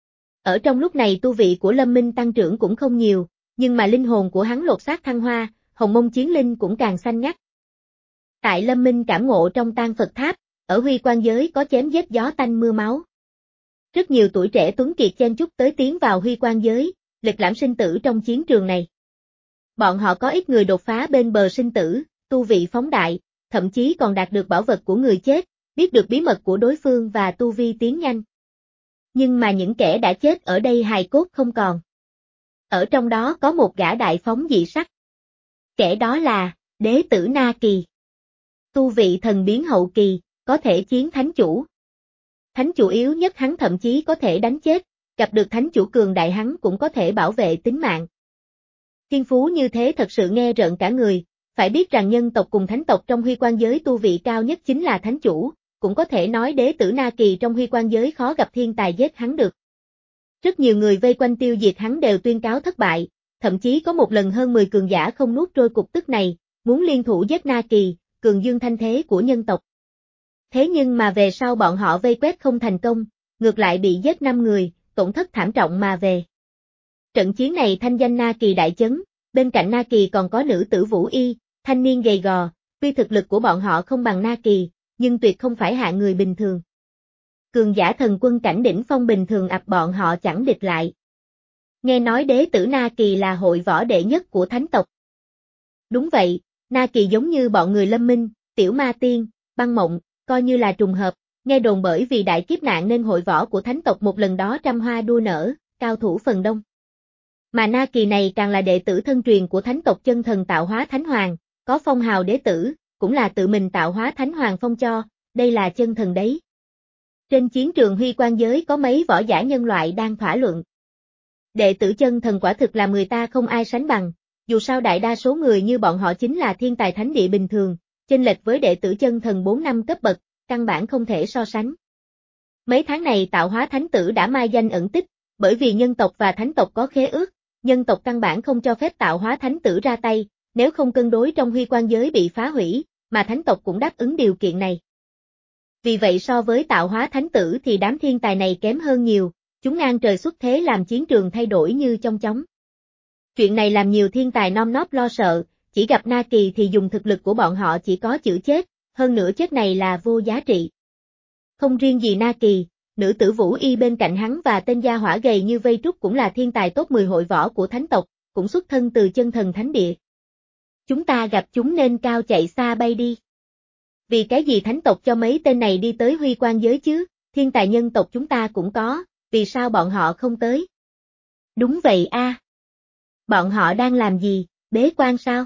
Ở trong lúc này tu vị của Lâm Minh tăng trưởng cũng không nhiều, nhưng mà linh hồn của hắn lột xác thăng hoa, hồng mông chiến linh cũng càng xanh ngắt. Tại Lâm Minh cảm ngộ trong tang Phật tháp, ở Huy Quan giới có chém giết gió tanh mưa máu. Rất nhiều tuổi trẻ tuấn kiệt chen chúc tới tiến vào Huy Quan giới, lịch lãm sinh tử trong chiến trường này. Bọn họ có ít người đột phá bên bờ sinh tử, tu vị phóng đại, thậm chí còn đạt được bảo vật của người chết, biết được bí mật của đối phương và tu vi tiến nhanh. Nhưng mà những kẻ đã chết ở đây hài cốt không còn. Ở trong đó có một gã đại phóng dị sắc. Kẻ đó là đế tử Na Kỳ. Tu vị thần biến hậu kỳ, có thể chiến thánh chủ. Thánh chủ yếu nhất hắn thậm chí có thể đánh chết, gặp được thánh chủ cường đại hắn cũng có thể bảo vệ tính mạng. Thiên phú như thế thật sự nghe rợn cả người, phải biết rằng nhân tộc cùng thánh tộc trong Huy Quan giới tu vị cao nhất chính là thánh chủ, cũng có thể nói đế tử Na Kỳ trong Huy Quan giới khó gặp thiên tài giết hắn được. Rất nhiều người vây quanh tiêu diệt hắn đều tuyên cáo thất bại, thậm chí có một lần hơn mười cường giả không nuốt trôi cục tức này, muốn liên thủ giết Na Kỳ, cường dương thanh thế của nhân tộc. Thế nhưng mà về sau bọn họ vây quét không thành công, ngược lại bị giết năm người, tổn thất thảm trọng mà về. Trận chiến này thanh danh Na Kỳ đại chấn, bên cạnh Na Kỳ còn có nữ tử Vũ Y, thanh niên gầy gò, tuy thực lực của bọn họ không bằng Na Kỳ, nhưng tuyệt không phải hạng người bình thường. Cường giả thần quân cảnh đỉnh phong bình thường ập bọn họ chẳng địch lại. Nghe nói đế tử Na Kỳ là hội võ đệ nhất của thánh tộc. Đúng vậy, Na Kỳ giống như bọn người Lâm Minh, Tiểu Ma Tiên, Băng Mộng, coi như là trùng hợp, nghe đồn bởi vì đại kiếp nạn nên hội võ của thánh tộc một lần đó trăm hoa đua nở, cao thủ phần đông. Mà Na Kỳ này càng là đệ tử thân truyền của thánh tộc chân thần tạo hóa Thánh Hoàng, có phong hào đế tử, cũng là tự mình tạo hóa thánh hoàng phong cho, đây là chân thần đấy. Trên chiến trường huy quan giới có mấy võ giả nhân loại đang thảo luận. Đệ tử chân thần quả thực là người ta không ai sánh bằng, dù sao đại đa số người như bọn họ chính là thiên tài thánh địa bình thường, chênh lệch với đệ tử chân thần bốn năm cấp bậc, căn bản không thể so sánh. Mấy tháng này tạo hóa thánh tử đã mai danh ẩn tích, bởi vì nhân tộc và thánh tộc có khế ước, nhân tộc căn bản không cho phép tạo hóa thánh tử ra tay, nếu không cân đối trong huy quan giới bị phá hủy, mà thánh tộc cũng đáp ứng điều kiện này. Vì vậy so với tạo hóa thánh tử thì đám thiên tài này kém hơn nhiều, chúng ngang trời xuất thế làm chiến trường thay đổi như trong chóng. Chuyện này làm nhiều thiên tài nom nóp lo sợ, chỉ gặp Na Kỳ thì dùng thực lực của bọn họ chỉ có chữ chết, hơn nữa chết này là vô giá trị. Không riêng gì Na Kỳ, nữ tử Vũ Y bên cạnh hắn và tên gia hỏa gầy như Vây Trúc cũng là thiên tài top mười hội võ của thánh tộc, cũng xuất thân từ chân thần thánh địa. Chúng ta gặp chúng nên cao chạy xa bay đi. Vì cái gì thánh tộc cho mấy tên này đi tới huy quan giới chứ, thiên tài nhân tộc chúng ta cũng có, vì sao bọn họ không tới? Đúng vậy a. Bọn họ đang làm gì, bế quan sao?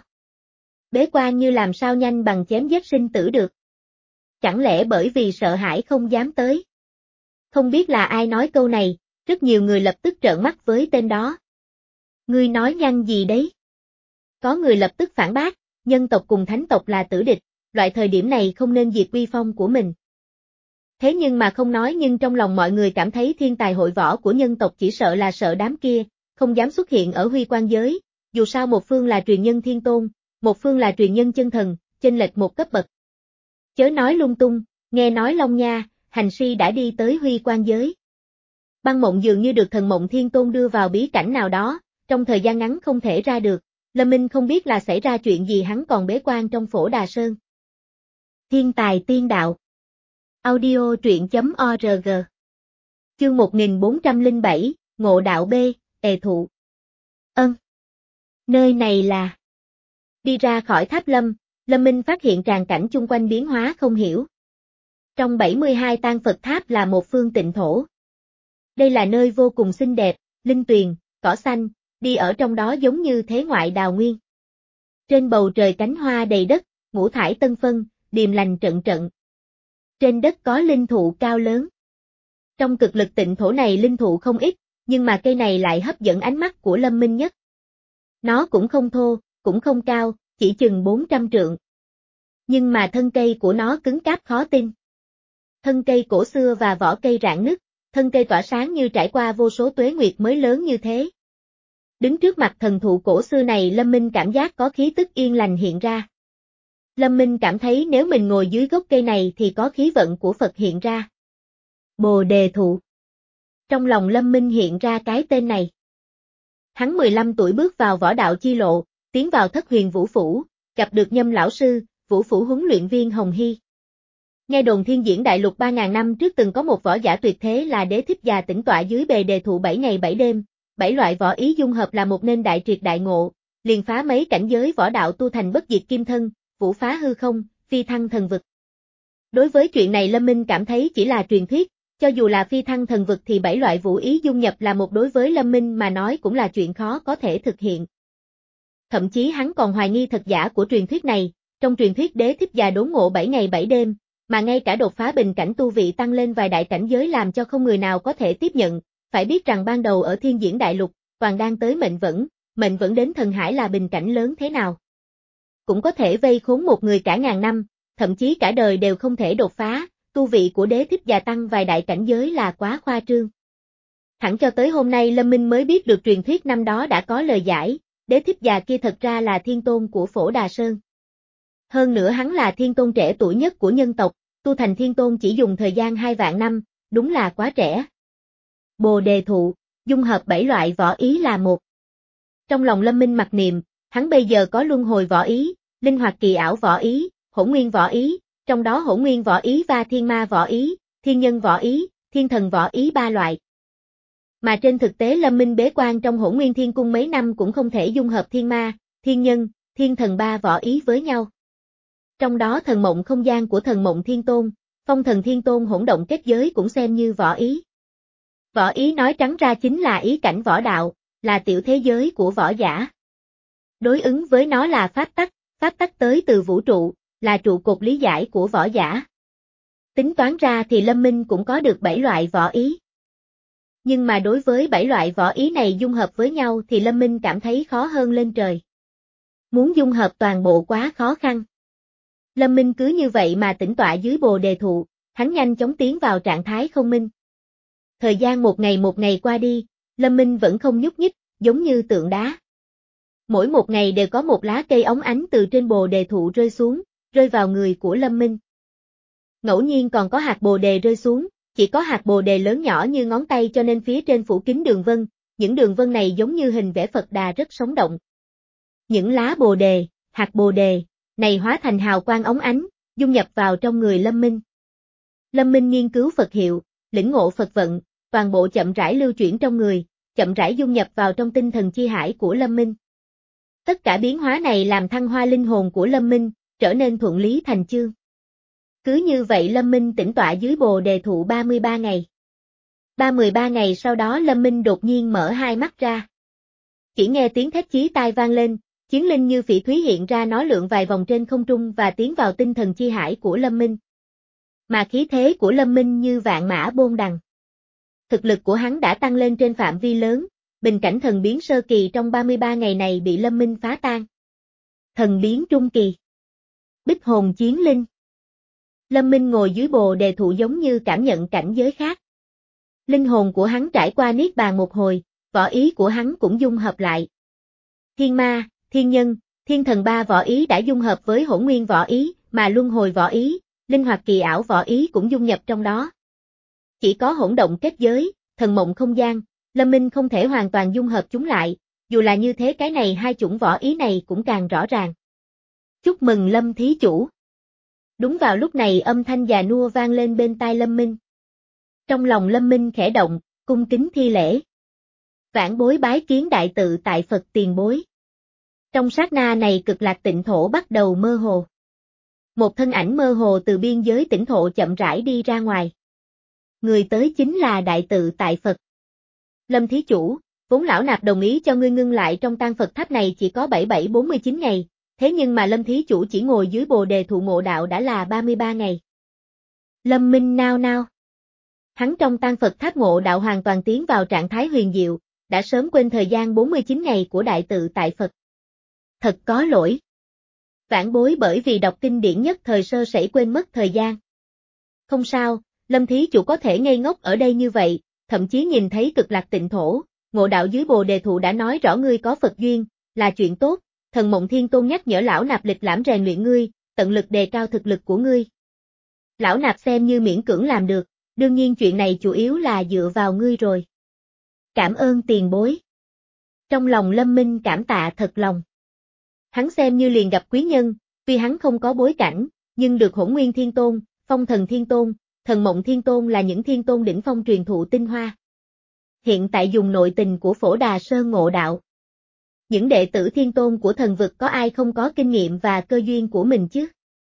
Bế quan như làm sao nhanh bằng chém giết sinh tử được? Chẳng lẽ bởi vì sợ hãi không dám tới? Không biết là ai nói câu này, rất nhiều người lập tức trợn mắt với tên đó. Ngươi nói nhanh gì đấy? Có người lập tức phản bác, nhân tộc cùng thánh tộc là tử địch, loại thời điểm này không nên diệt uy phong của mình. Thế nhưng mà không nói nhưng trong lòng mọi người cảm thấy thiên tài hội võ của nhân tộc chỉ sợ là sợ đám kia, không dám xuất hiện ở huy quan giới, dù sao một phương là truyền nhân thiên tôn, một phương là truyền nhân chân thần, chênh lệch một cấp bậc. Chớ nói lung tung, nghe nói Long Nha, hành si đã đi tới huy quan giới. Băng Mộng dường như được thần Mộng Thiên Tôn đưa vào bí cảnh nào đó, trong thời gian ngắn không thể ra được, Lâm Minh không biết là xảy ra chuyện gì hắn còn bế quan trong Phổ Đà Sơn. Thiên tài tiên đạo. Audio truyện chấm org. Chương một nghìn bốn trăm lẻ bảy, Ngộ đạo B, Ề thụ. Ân. Nơi này là... Đi ra khỏi tháp lâm, Lâm Minh phát hiện tràng cảnh chung quanh biến hóa không hiểu. Trong bảy mươi hai tang Phật tháp là một phương tịnh thổ. Đây là nơi vô cùng xinh đẹp, linh tuyền, cỏ xanh, đi ở trong đó giống như thế ngoại đào nguyên. Trên bầu trời cánh hoa đầy đất, ngũ thải tân phân, điềm lành trận trận. Trên đất có linh thụ cao lớn. Trong cực lực tịnh thổ này linh thụ không ít, nhưng mà cây này lại hấp dẫn ánh mắt của Lâm Minh nhất. Nó cũng không thô, cũng không cao, chỉ chừng bốn trăm trượng. Nhưng mà thân cây của nó cứng cáp khó tin. Thân cây cổ xưa và vỏ cây rạn nứt, thân cây tỏa sáng như trải qua vô số tuế nguyệt mới lớn như thế. Đứng trước mặt thần thụ cổ xưa này Lâm Minh cảm giác có khí tức yên lành hiện ra. Lâm Minh cảm thấy nếu mình ngồi dưới gốc cây này thì có khí vận của Phật hiện ra. Bồ đề thụ. Trong lòng Lâm Minh hiện ra cái tên này. Hắn mười lăm tuổi bước vào võ đạo chi lộ, tiến vào Thất Huyền Vũ Phủ, gặp được Nhâm lão sư, Vũ Phủ huấn luyện viên Hồng Hy. Nghe đồn thiên diễn đại lục ba ngàn năm trước từng có một võ giả tuyệt thế là Đế Thích già tĩnh tọa dưới bề đề thụ bảy ngày bảy đêm, bảy loại võ ý dung hợp là một nên đại triệt đại ngộ, liền phá mấy cảnh giới võ đạo tu thành bất diệt kim thân, vũ phá hư không, phi thăng thần vực. Đối với chuyện này Lâm Minh cảm thấy chỉ là truyền thuyết, cho dù là phi thăng thần vực thì bảy loại vũ ý dung nhập là một đối với Lâm Minh mà nói cũng là chuyện khó có thể thực hiện. Thậm chí hắn còn hoài nghi thật giả của truyền thuyết này, trong truyền thuyết Đế Thích già đốn ngộ bảy ngày bảy đêm, mà ngay cả đột phá bình cảnh tu vị tăng lên vài đại cảnh giới làm cho không người nào có thể tiếp nhận, phải biết rằng ban đầu ở thiên diễn đại lục, toàn đang tới mệnh vẫn, mệnh vẫn đến thần hải là bình cảnh lớn thế nào. Cũng có thể vây khốn một người cả ngàn năm, thậm chí cả đời đều không thể đột phá, tu vị của Đế Thích già tăng vài đại cảnh giới là quá khoa trương. Thẳng cho tới hôm nay Lâm Minh mới biết được truyền thuyết năm đó đã có lời giải, Đế Thích già kia thật ra là thiên tôn của Phổ Đà Sơn. Hơn nữa hắn là thiên tôn trẻ tuổi nhất của nhân tộc, tu thành thiên tôn chỉ dùng thời gian hai vạn năm, đúng là quá trẻ. Bồ đề thụ, dung hợp bảy loại võ ý là một. Trong lòng Lâm Minh mặc niệm, hắn bây giờ có luân hồi võ ý, linh hoạt kỳ ảo võ ý, hỗn nguyên võ ý, trong đó hỗn nguyên võ ý và thiên ma võ ý, thiên nhân võ ý, thiên thần võ ý ba loại. Mà trên thực tế Lâm Minh bế quan trong hỗn nguyên thiên cung mấy năm cũng không thể dung hợp thiên ma, thiên nhân, thiên thần ba võ ý với nhau. Trong đó thần mộng không gian của thần mộng thiên tôn, phong thần thiên tôn hỗn động kết giới cũng xem như võ ý. Võ ý nói trắng ra chính là ý cảnh võ đạo, là tiểu thế giới của võ giả. Đối ứng với nó là pháp tắc, pháp tắc tới từ vũ trụ, là trụ cột lý giải của võ giả. Tính toán ra thì Lâm Minh cũng có được bảy loại võ ý. Nhưng mà đối với bảy loại võ ý này dung hợp với nhau thì Lâm Minh cảm thấy khó hơn lên trời. Muốn dung hợp toàn bộ quá khó khăn. Lâm Minh cứ như vậy mà tĩnh tọa dưới bồ đề thụ, hắn nhanh chóng tiến vào trạng thái không minh. Thời gian một ngày một ngày qua đi, Lâm Minh vẫn không nhúc nhích, giống như tượng đá. Mỗi một ngày đều có một lá cây óng ánh từ trên bồ đề thụ rơi xuống, rơi vào người của Lâm Minh. Ngẫu nhiên còn có hạt bồ đề rơi xuống, chỉ có hạt bồ đề lớn nhỏ như ngón tay cho nên phía trên phủ kín đường vân, những đường vân này giống như hình vẽ Phật Đà rất sống động. Những lá bồ đề, hạt bồ đề, này hóa thành hào quang óng ánh, dung nhập vào trong người Lâm Minh. Lâm Minh nghiên cứu Phật hiệu, lĩnh ngộ Phật vận, toàn bộ chậm rãi lưu chuyển trong người, chậm rãi dung nhập vào trong tinh thần chi hải của Lâm Minh. Tất cả biến hóa này làm thăng hoa linh hồn của Lâm Minh, trở nên thuận lý thành chương. Cứ như vậy Lâm Minh tĩnh tọa dưới bồ đề thụ ba mươi ba ngày. ba mươi ba ngày sau đó Lâm Minh đột nhiên mở hai mắt ra. Chỉ nghe tiếng thét chí tai vang lên, chiến linh như phỉ thúy hiện ra nó lượn vài vòng trên không trung và tiến vào tinh thần chi hải của Lâm Minh. Mà khí thế của Lâm Minh như vạn mã bôn đằng. Thực lực của hắn đã tăng lên trên phạm vi lớn, bình cảnh thần biến sơ kỳ trong ba mươi ba ngày này bị Lâm Minh phá tan. Thần biến trung kỳ. Bích hồn chiến linh. Lâm Minh ngồi dưới bồ đề thụ giống như cảm nhận cảnh giới khác. Linh hồn của hắn trải qua niết bàn một hồi, võ ý của hắn cũng dung hợp lại. Thiên ma, thiên nhân, thiên thần ba võ ý đã dung hợp với hỗn nguyên võ ý, mà luân hồi võ ý, linh hoạt kỳ ảo võ ý cũng dung nhập trong đó. Chỉ có hỗn động kết giới, thần mộng không gian, Lâm Minh không thể hoàn toàn dung hợp chúng lại, dù là như thế cái này hai chủng võ ý này cũng càng rõ ràng. Chúc mừng Lâm thí chủ. Đúng vào lúc này âm thanh già nua vang lên bên tai Lâm Minh. Trong lòng Lâm Minh khẽ động, cung kính thi lễ. Vãn bối bái kiến đại tự tại Phật tiền bối. Trong sát na này cực lạc tịnh thổ bắt đầu mơ hồ. Một thân ảnh mơ hồ từ biên giới tịnh thổ chậm rãi đi ra ngoài. Người tới chính là đại tự tại Phật. Lâm thí chủ, vốn lão nạp đồng ý cho ngươi ngưng lại trong tang Phật tháp này chỉ có bảy bảy bốn mươi chín ngày, thế nhưng mà Lâm thí chủ chỉ ngồi dưới bồ đề thụ ngộ đạo đã là ba mươi ba ngày. Lâm Minh nao nao. Hắn trong tang Phật tháp ngộ đạo hoàn toàn tiến vào trạng thái huyền diệu, đã sớm quên thời gian bốn mươi chín ngày của đại tự tại Phật. Thật có lỗi. Vãn bối bởi vì đọc kinh điển nhất thời sơ sẩy quên mất thời gian. Không sao, Lâm thí chủ có thể ngây ngốc ở đây như vậy, thậm chí nhìn thấy cực lạc tịnh thổ, ngộ đạo dưới bồ đề thụ đã nói rõ ngươi có Phật duyên, là chuyện tốt, thần mộng thiên tôn nhắc nhở lão nạp lịch lãm rèn luyện ngươi, tận lực đề cao thực lực của ngươi. Lão nạp xem như miễn cưỡng làm được, đương nhiên chuyện này chủ yếu là dựa vào ngươi rồi. Cảm ơn tiền bối. Trong lòng Lâm Minh cảm tạ thật lòng. Hắn xem như liền gặp quý nhân, vì hắn không có bối cảnh, nhưng được Hỗn Nguyên Thiên Tôn, Phong Thần Thiên Tôn, Thần Mộng Thiên Tôn là những thiên tôn đỉnh phong truyền thụ tinh hoa. Hiện tại dùng nội tình của Phổ Đà Sơn ngộ đạo. Những đệ tử thiên tôn của thần vực có ai không có kinh nghiệm và cơ duyên của mình chứ?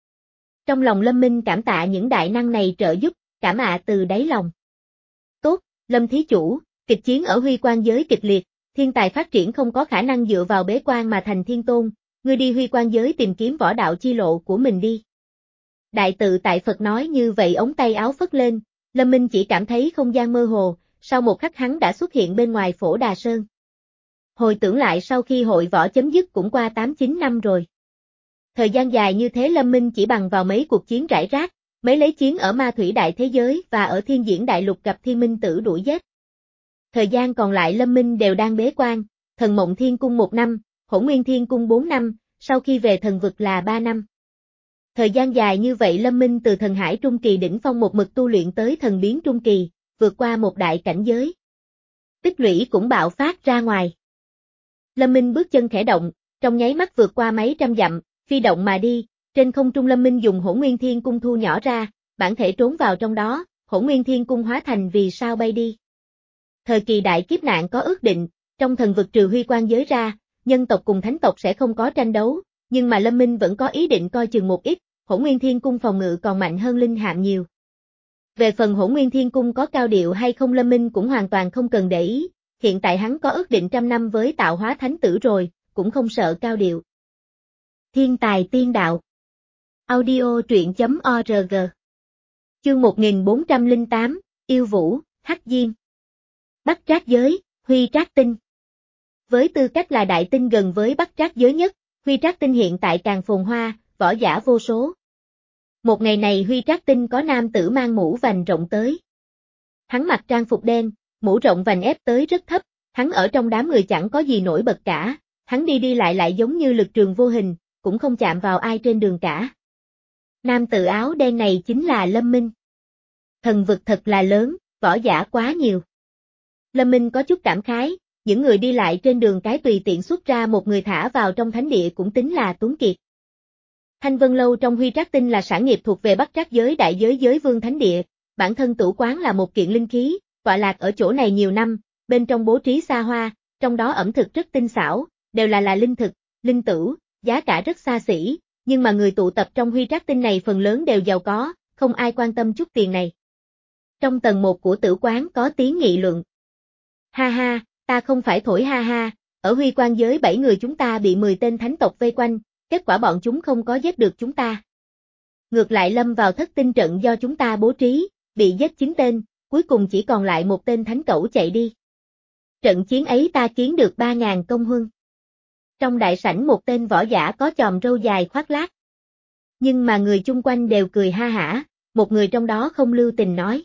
Trong lòng Lâm Minh cảm tạ những đại năng này trợ giúp, cảm ạ từ đáy lòng. Tốt, Lâm thí chủ, kịch chiến ở Huy Quan giới kịch liệt, thiên tài phát triển không có khả năng dựa vào bế quan mà thành thiên tôn, ngươi đi Huy Quan giới tìm kiếm võ đạo chi lộ của mình đi. Đại tự tại Phật nói như vậy ống tay áo phất lên, Lâm Minh chỉ cảm thấy không gian mơ hồ, sau một khắc hắn đã xuất hiện bên ngoài Phổ Đà Sơn. Hồi tưởng lại sau khi hội võ chấm dứt cũng qua tám chín năm rồi. Thời gian dài như thế Lâm Minh chỉ bằng vào mấy cuộc chiến rải rác, mấy lấy chiến ở Ma Thủy Đại Thế Giới và ở Thiên Diễn Đại Lục gặp Thiên Minh Tử đuổi giết. Thời gian còn lại Lâm Minh đều đang bế quan, Thần Mộng Thiên Cung một năm, Hỗn Nguyên Thiên Cung bốn năm, sau khi về thần vực là ba năm. Thời gian dài như vậy Lâm Minh từ thần hải trung kỳ đỉnh phong một mực tu luyện tới thần biến trung kỳ, vượt qua một đại cảnh giới. Tích lũy cũng bạo phát ra ngoài. Lâm Minh bước chân khẽ động, trong nháy mắt vượt qua mấy trăm dặm, phi động mà đi, trên không trung Lâm Minh dùng Hỗn Nguyên Thiên Cung thu nhỏ ra, bản thể trốn vào trong đó, Hỗn Nguyên Thiên Cung hóa thành vì sao bay đi. Thời kỳ đại kiếp nạn có ước định, trong thần vực trừ Huy Quan giới ra, nhân tộc cùng thánh tộc sẽ không có tranh đấu, nhưng mà Lâm Minh vẫn có ý định coi chừng một ít, Hỗn Nguyên Thiên Cung phòng ngự còn mạnh hơn linh hạm nhiều. Về phần Hỗn Nguyên Thiên Cung có cao điệu hay không Lâm Minh cũng hoàn toàn không cần để ý, hiện tại hắn có ước định trăm năm với tạo hóa thánh tử rồi, cũng không sợ cao điệu. Thiên tài tiên đạo. Audio truyện chấm org. Chương một nghìn bốn trăm lẻ tám, Yêu Vũ, Hắc Diêm. Bắc Trác Giới, Huy Trác Tinh. Với tư cách là đại tinh gần với Bắc Trác Giới nhất, Huy Trác Tinh hiện tại càng phồn hoa, võ giả vô số. Một ngày này Huy Trác Tinh có nam tử mang mũ vành rộng tới. Hắn mặc trang phục đen, mũ rộng vành ép tới rất thấp, hắn ở trong đám người chẳng có gì nổi bật cả, hắn đi đi lại lại giống như lực trường vô hình, cũng không chạm vào ai trên đường cả. Nam tử áo đen này chính là Lâm Minh. Thần vực thật là lớn, võ giả quá nhiều. Lâm Minh có chút cảm khái, những người đi lại trên đường cái tùy tiện xuất ra một người thả vào trong thánh địa cũng tính là tuấn kiệt. Thanh Vân Lâu trong Huy Trác Tinh là sản nghiệp thuộc về Bắc Trác Giới đại giới giới vương thánh địa, bản thân tửu quán là một kiện linh khí, tọa lạc ở chỗ này nhiều năm, bên trong bố trí xa hoa, trong đó ẩm thực rất tinh xảo, đều là là linh thực, linh tửu, giá cả rất xa xỉ, nhưng mà người tụ tập trong Huy Trác Tinh này phần lớn đều giàu có, không ai quan tâm chút tiền này. Trong tầng một của tử quán có tiếng nghị luận. Ha ha, ta không phải thổi ha ha, ở Huy Quan giới bảy người chúng ta bị mười tên thánh tộc vây quanh, kết quả bọn chúng không có giết được chúng ta. Ngược lại lâm vào thất tinh trận do chúng ta bố trí, bị giết chín tên, cuối cùng chỉ còn lại một tên thánh cẩu chạy đi. Trận chiến ấy ta kiếm được ba ngàn công huân. Trong đại sảnh một tên võ giả có chòm râu dài khoác lác. Nhưng mà người chung quanh đều cười ha hả, một người trong đó không lưu tình nói.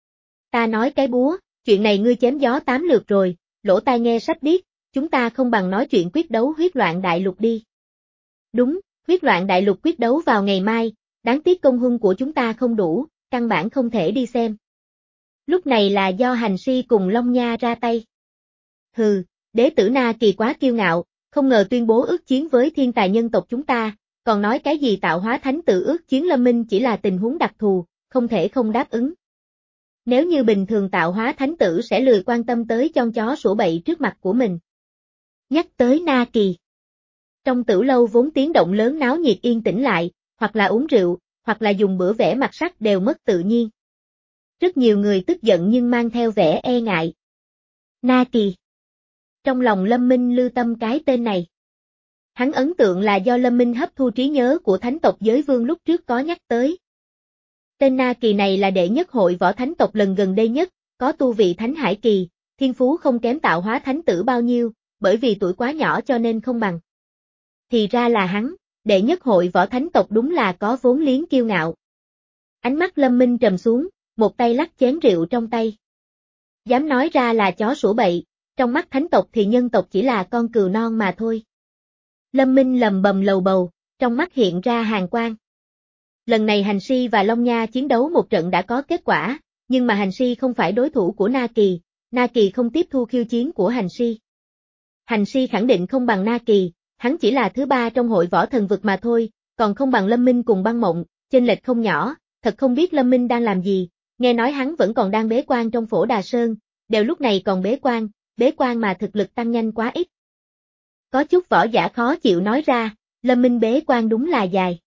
Ta nói cái búa, chuyện này ngươi chém gió tám lượt rồi, lỗ tai nghe sắp điếc, chúng ta không bằng nói chuyện quyết đấu huyết loạn đại lục đi. Đúng, huyết loạn đại lục quyết đấu vào ngày mai, đáng tiếc công huân của chúng ta không đủ, căn bản không thể đi xem. Lúc này là do hành si cùng Long Nha ra tay. Hừ, đế tử Na Kỳ quá kiêu ngạo, không ngờ tuyên bố ước chiến với thiên tài nhân tộc chúng ta, còn nói cái gì tạo hóa thánh tử ước chiến Lâm Minh chỉ là tình huống đặc thù, không thể không đáp ứng. Nếu như bình thường tạo hóa thánh tử sẽ lười quan tâm tới chon chó sủa bậy trước mặt của mình. Nhắc tới Na Kỳ. Trong tử lâu vốn tiếng động lớn náo nhiệt yên tĩnh lại, hoặc là uống rượu, hoặc là dùng bữa vẽ mặt sắc đều mất tự nhiên. Rất nhiều người tức giận nhưng mang theo vẻ e ngại. Na Kỳ. Trong lòng Lâm Minh lưu tâm cái tên này. Hắn ấn tượng là do Lâm Minh hấp thu trí nhớ của thánh tộc giới vương lúc trước có nhắc tới. Tên Na Kỳ này là đệ nhất hội võ thánh tộc lần gần đây nhất, có tu vị thánh hải kỳ, thiên phú không kém tạo hóa thánh tử bao nhiêu, bởi vì tuổi quá nhỏ cho nên không bằng. Thì ra là hắn, đệ nhất hội võ thánh tộc đúng là có vốn liếng kiêu ngạo. Ánh mắt Lâm Minh trầm xuống, một tay lắc chén rượu trong tay. Dám nói ra là chó sủa bậy, trong mắt thánh tộc thì nhân tộc chỉ là con cừu non mà thôi. Lâm Minh lầm bầm lầu bầu, trong mắt hiện ra hàn quang. Lần này Hành Si và Long Nha chiến đấu một trận đã có kết quả, nhưng mà Hành Si không phải đối thủ của Na Kỳ, Na Kỳ không tiếp thu khiêu chiến của Hành Si. Hành Si khẳng định không bằng Na Kỳ, hắn chỉ là thứ ba trong hội võ thần vực mà thôi, còn không bằng Lâm Minh cùng Băng Mộng, chênh lệch không nhỏ, thật không biết Lâm Minh đang làm gì, nghe nói hắn vẫn còn đang bế quan trong Phổ Đà Sơn, đều lúc này còn bế quan, bế quan mà thực lực tăng nhanh quá ít. Có chút võ giả khó chịu nói ra, Lâm Minh bế quan đúng là dài.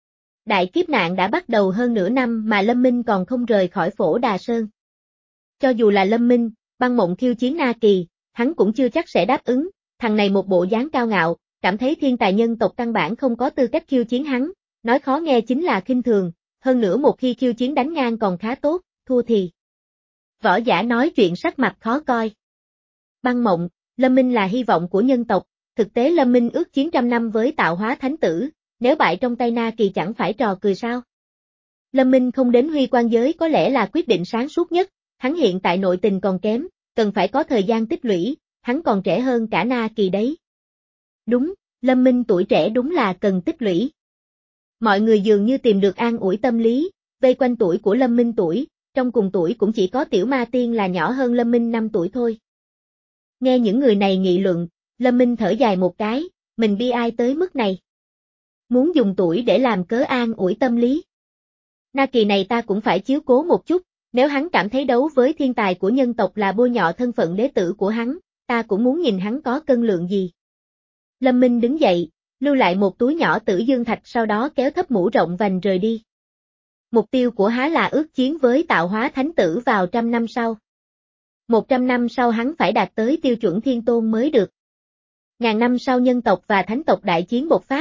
Đại kiếp nạn đã bắt đầu hơn nửa năm mà Lâm Minh còn không rời khỏi Phổ Đà Sơn. Cho dù là Lâm Minh, Băng Mộng khiêu chiến Na Kỳ, hắn cũng chưa chắc sẽ đáp ứng, thằng này một bộ dáng cao ngạo, cảm thấy thiên tài nhân tộc căn bản không có tư cách khiêu chiến hắn, nói khó nghe chính là khinh thường, hơn nữa một khi khiêu chiến đánh ngang còn khá tốt, thua thì. Võ giả nói chuyện sắc mặt khó coi. Băng Mộng, Lâm Minh là hy vọng của nhân tộc, thực tế Lâm Minh ước chiến trăm năm với tạo hóa thánh tử, nếu bại trong tay Na Kỳ chẳng phải trò cười sao. Lâm Minh không đến Huy Quan giới có lẽ là quyết định sáng suốt nhất, hắn hiện tại nội tình còn kém, cần phải có thời gian tích lũy, hắn còn trẻ hơn cả Na Kỳ đấy. Đúng, Lâm Minh tuổi trẻ đúng là cần tích lũy. Mọi người dường như tìm được an ủi tâm lý, vây quanh tuổi của Lâm Minh tuổi, trong cùng tuổi cũng chỉ có Tiểu Ma Tiên là nhỏ hơn Lâm Minh năm tuổi thôi. Nghe những người này nghị luận, Lâm Minh thở dài một cái, mình bi ai tới mức này. Muốn dùng tuổi để làm cớ an ủi tâm lý. Na Kỳ này ta cũng phải chiếu cố một chút, nếu hắn cảm thấy đấu với thiên tài của nhân tộc là bôi nhọ thân phận đế tử của hắn, ta cũng muốn nhìn hắn có cân lượng gì. Lâm Minh đứng dậy, lưu lại một túi nhỏ tử dương thạch sau đó kéo thấp mũ rộng vành rời đi. Mục tiêu của hắn là ước chiến với tạo hóa thánh tử vào trăm năm sau. Một trăm năm sau hắn phải đạt tới tiêu chuẩn thiên tôn mới được. Ngàn năm sau nhân tộc và thánh tộc đại chiến bộc phát,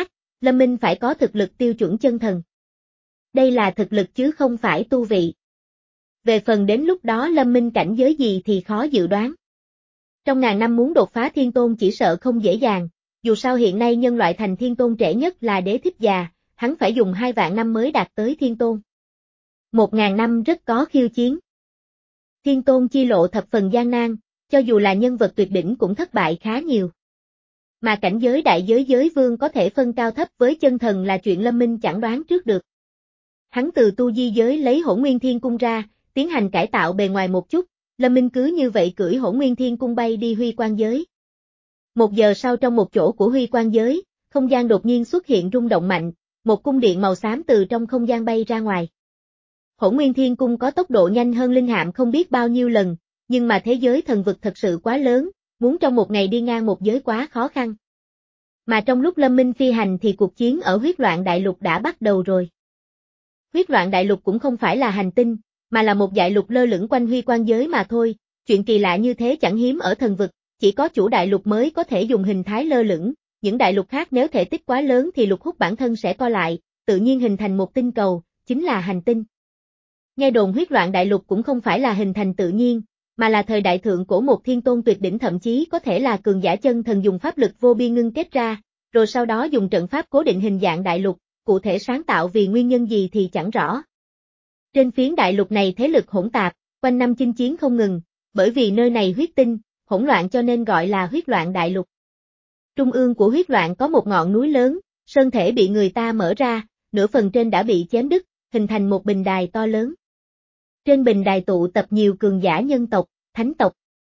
Lâm Minh phải có thực lực tiêu chuẩn chân thần. Đây là thực lực chứ không phải tu vị. Về phần đến lúc đó Lâm Minh cảnh giới gì thì khó dự đoán. Trong ngàn năm muốn đột phá thiên tôn chỉ sợ không dễ dàng, dù sao hiện nay nhân loại thành thiên tôn trẻ nhất là Đế Thích già, hắn phải dùng hai vạn năm mới đạt tới thiên tôn. Một ngàn năm rất có khiêu chiến. Thiên tôn chi lộ thập phần gian nan, cho dù là nhân vật tuyệt đỉnh cũng thất bại khá nhiều. Mà cảnh giới đại giới giới vương có thể phân cao thấp với chân thần là chuyện Lâm Minh chẳng đoán trước được. Hắn từ tu di giới lấy Hỗn Nguyên Thiên Cung ra, tiến hành cải tạo bề ngoài một chút, Lâm Minh cứ như vậy cưỡi Hỗn Nguyên Thiên Cung bay đi Huy Quan giới. Một giờ sau trong một chỗ của Huy Quan giới, không gian đột nhiên xuất hiện rung động mạnh, một cung điện màu xám từ trong không gian bay ra ngoài. Hỗn Nguyên Thiên Cung có tốc độ nhanh hơn linh hạm không biết bao nhiêu lần, nhưng mà thế giới thần vực thật sự quá lớn, muốn trong một ngày đi ngang một giới quá khó khăn. Mà trong lúc Lâm Minh phi hành thì cuộc chiến ở huyết loạn đại lục đã bắt đầu rồi. Huyết loạn đại lục cũng không phải là hành tinh, mà là một dải lục lơ lửng quanh Huy Quan giới mà thôi, chuyện kỳ lạ như thế chẳng hiếm ở thần vực, chỉ có chủ đại lục mới có thể dùng hình thái lơ lửng, những đại lục khác nếu thể tích quá lớn thì lục hút bản thân sẽ co lại, tự nhiên hình thành một tinh cầu, chính là hành tinh. Nghe đồn huyết loạn đại lục cũng không phải là hình thành tự nhiên, mà là thời đại thượng cổ một thiên tôn tuyệt đỉnh thậm chí có thể là cường giả chân thần dùng pháp lực vô biên ngưng kết ra, rồi sau đó dùng trận pháp cố định hình dạng đại lục, cụ thể sáng tạo vì nguyên nhân gì thì chẳng rõ. Trên phiến đại lục này thế lực hỗn tạp, quanh năm chinh chiến không ngừng, bởi vì nơi này huyết tinh, hỗn loạn cho nên gọi là huyết loạn đại lục. Trung ương của huyết loạn có một ngọn núi lớn, sơn thể bị người ta mở ra, nửa phần trên đã bị chém đứt, hình thành một bình đài to lớn. Trên bình đài tụ tập nhiều cường giả nhân tộc, thánh tộc.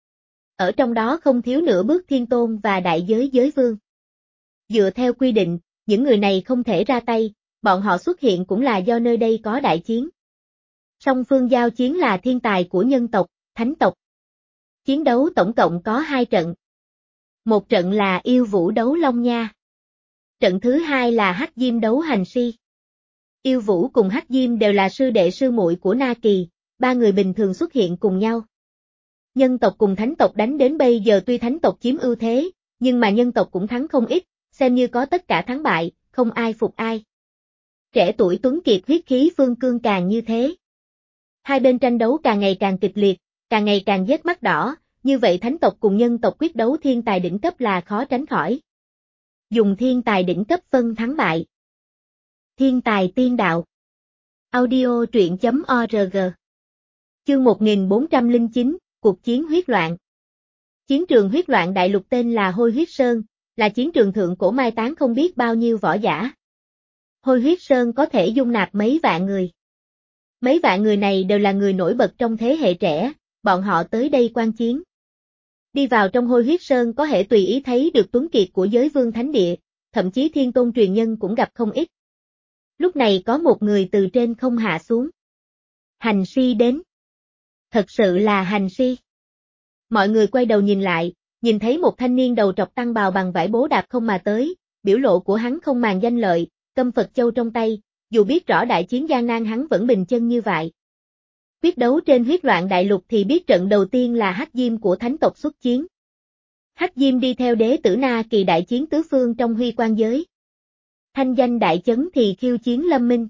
Ở trong đó không thiếu nửa bước thiên tôn và đại giới giới vương. Dựa theo quy định, những người này không thể ra tay, bọn họ xuất hiện cũng là do nơi đây có đại chiến. Song phương giao chiến là thiên tài của nhân tộc, thánh tộc. Chiến đấu tổng cộng có hai trận. Một trận là yêu vũ đấu Long Nha. Trận thứ hai là Hắc Diêm đấu Hành Si. Yêu vũ cùng Hắc Diêm đều là sư đệ sư muội của Na Kỳ, ba người bình thường xuất hiện cùng nhau. Nhân tộc cùng thánh tộc đánh đến bây giờ tuy thánh tộc chiếm ưu thế, nhưng mà nhân tộc cũng thắng không ít, xem như có tất cả thắng bại, không ai phục ai. Trẻ tuổi tuấn kiệt huyết khí phương cương càng như thế. Hai bên tranh đấu càng ngày càng kịch liệt, càng ngày càng giết mắt đỏ, như vậy thánh tộc cùng nhân tộc quyết đấu thiên tài đỉnh cấp là khó tránh khỏi. Dùng thiên tài đỉnh cấp phân thắng bại. Thiên tài tiên đạo. Audio truyện chấm org. Chương một nghìn bốn trăm lẻ chín, cuộc chiến huyết loạn. Chiến trường huyết loạn đại lục tên là Hôi Huyết Sơn, là chiến trường thượng cổ mai táng không biết bao nhiêu võ giả. Hôi Huyết Sơn có thể dung nạp mấy vạn người. Mấy vạn người này đều là người nổi bật trong thế hệ trẻ, bọn họ tới đây quan chiến. Đi vào trong Hôi Huyết Sơn có thể tùy ý thấy được tuấn kiệt của giới vương thánh địa, thậm chí thiên tôn truyền nhân cũng gặp không ít. Lúc này có một người từ trên không hạ xuống. Hành Si đến. Thật sự là Hành Si. Mọi người quay đầu nhìn lại, nhìn thấy một thanh niên đầu trọc tăng bào bằng vải bố đạp không mà tới, biểu lộ của hắn không màng danh lợi, cầm Phật châu trong tay, dù biết rõ đại chiến gian nan hắn vẫn bình chân như vậy. Quyết đấu trên huyết loạn đại lục thì biết trận đầu tiên là Hắc Diêm của thánh tộc xuất chiến. Hắc Diêm đi theo đế tử Na Kỳ đại chiến tứ phương trong Huy Quan giới. Thanh danh đại chấn thì khiêu chiến Lâm Minh.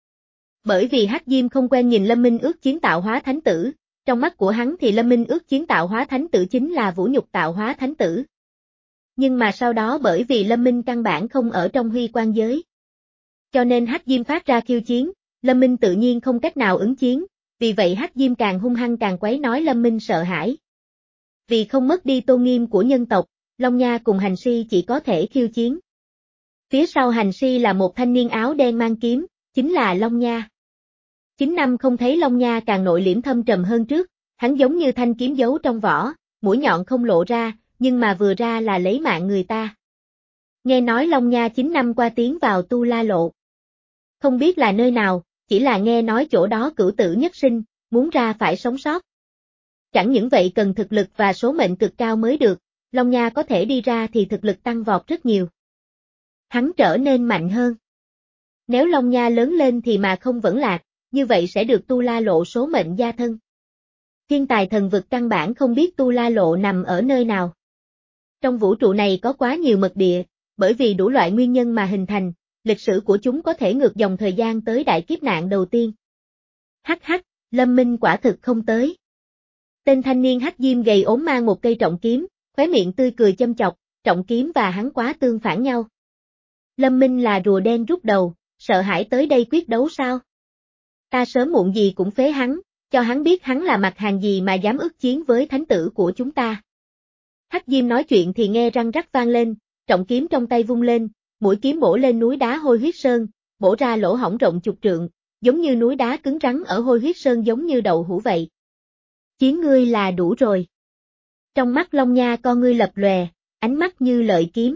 Bởi vì Hắc Diêm không quen nhìn Lâm Minh ước chiến tạo hóa thánh tử, trong mắt của hắn thì Lâm Minh ước chiến tạo hóa thánh tử chính là vũ nhục tạo hóa thánh tử. Nhưng mà sau đó bởi vì Lâm Minh căn bản không ở trong Huy Quan giới, cho nên Hắc Diêm phát ra khiêu chiến, Lâm Minh tự nhiên không cách nào ứng chiến, vì vậy Hắc Diêm càng hung hăng càng quấy nói Lâm Minh sợ hãi. Vì không mất đi tôn nghiêm của nhân tộc, Long Nha cùng Hành Si chỉ có thể khiêu chiến. Phía sau Hành Si là một thanh niên áo đen mang kiếm, chính là Long Nha. Chín năm không thấy Long Nha càng nội liễm thâm trầm hơn trước, hắn giống như thanh kiếm giấu trong vỏ, mũi nhọn không lộ ra, nhưng mà vừa ra là lấy mạng người ta. Nghe nói Long Nha chín năm qua tiến vào Tu La Lộ. Không biết là nơi nào, chỉ là nghe nói chỗ đó cửu tử nhất sinh, muốn ra phải sống sót. Chẳng những vậy cần thực lực và số mệnh cực cao mới được, Long Nha có thể đi ra thì thực lực tăng vọt rất nhiều. Hắn trở nên mạnh hơn. Nếu Long Nha lớn lên thì mà không vẫn lạc, như vậy sẽ được Tu La Lộ số mệnh gia thân. Thiên tài thần vực căn bản không biết Tu La Lộ nằm ở nơi nào. Trong vũ trụ này có quá nhiều mật địa, bởi vì đủ loại nguyên nhân mà hình thành, lịch sử của chúng có thể ngược dòng thời gian tới đại kiếp nạn đầu tiên. Hắc hắc, Lâm Minh quả thực không tới. Tên thanh niên hắc diêm gầy ốm mang một cây trọng kiếm, khóe miệng tươi cười châm chọc, trọng kiếm và hắn quá tương phản nhau. Lâm Minh là rùa đen rút đầu, sợ hãi tới đây quyết đấu sao? Ta sớm muộn gì cũng phế hắn, cho hắn biết hắn là mặt hàng gì mà dám ức chiến với thánh tử của chúng ta. Hắc diêm nói chuyện thì nghe răng rắc vang lên, trọng kiếm trong tay vung lên, mũi kiếm bổ lên núi đá Hôi Huyết Sơn, bổ ra lỗ hổng rộng chục trượng, giống như núi đá cứng rắn ở Hôi Huyết Sơn giống như đậu hũ vậy. Chiến ngươi là đủ rồi. Trong mắt Long Nha con ngươi lập lòe, ánh mắt như lợi kiếm.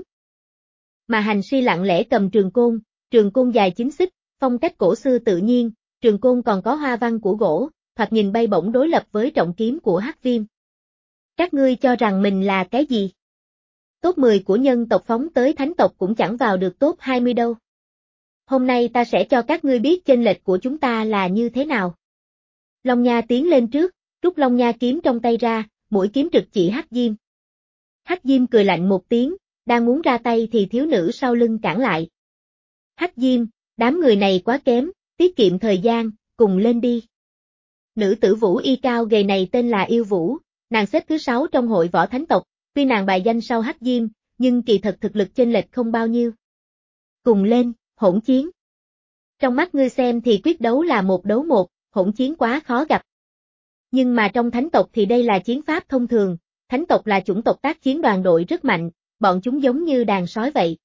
Mà hành si lặng lẽ cầm trường côn, trường côn dài chín xích, phong cách cổ xưa tự nhiên, trường côn còn có hoa văn của gỗ, thoạt nhìn bay bổng đối lập với trọng kiếm của Hắc Viêm. Các ngươi cho rằng mình là cái gì? Top mười của nhân tộc phóng tới thánh tộc cũng chẳng vào được top hai mươi đâu. Hôm nay ta sẽ cho các ngươi biết chênh lệch của chúng ta là như thế nào. Long Nha tiến lên trước, rút Long Nha kiếm trong tay ra, mũi kiếm trực chỉ Hắc Diêm. Hắc Diêm cười lạnh một tiếng, đang muốn ra tay thì thiếu nữ sau lưng cản lại. Hắc Diêm, đám người này quá kém, tiết kiệm thời gian, cùng lên đi. Nữ tử Vũ y cao gầy này tên là Yêu Vũ, nàng xếp thứ sáu trong hội võ thánh tộc, tuy nàng bài danh sau Hắc Diêm, nhưng kỳ thật thực lực chênh lệch không bao nhiêu. Cùng lên, hỗn chiến. Trong mắt ngươi xem thì quyết đấu là một đấu một, hỗn chiến quá khó gặp. Nhưng mà trong thánh tộc thì đây là chiến pháp thông thường, thánh tộc là chủng tộc tác chiến đoàn đội rất mạnh, bọn chúng giống như đàn sói vậy.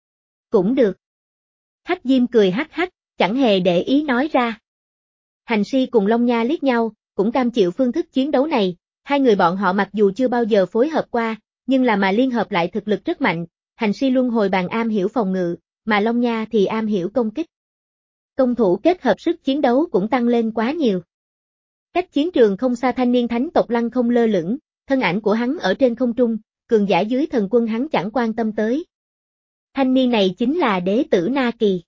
Cũng được. Hắc Diêm cười hắc hắc, chẳng hề để ý nói ra. Hành si cùng Long Nha liếc nhau, cũng cam chịu phương thức chiến đấu này, hai người bọn họ mặc dù chưa bao giờ phối hợp qua, nhưng là mà liên hợp lại thực lực rất mạnh, hành si luân hồi bàn am hiểu phòng ngự, mà Long Nha thì am hiểu công kích. Công thủ kết hợp sức chiến đấu cũng tăng lên quá nhiều. Cách chiến trường không xa thanh niên thánh tộc lăng không lơ lửng, thân ảnh của hắn ở trên không trung, cường giả dưới thần quân hắn chẳng quan tâm tới. Thanh niên này chính là đế tử Na Kỳ.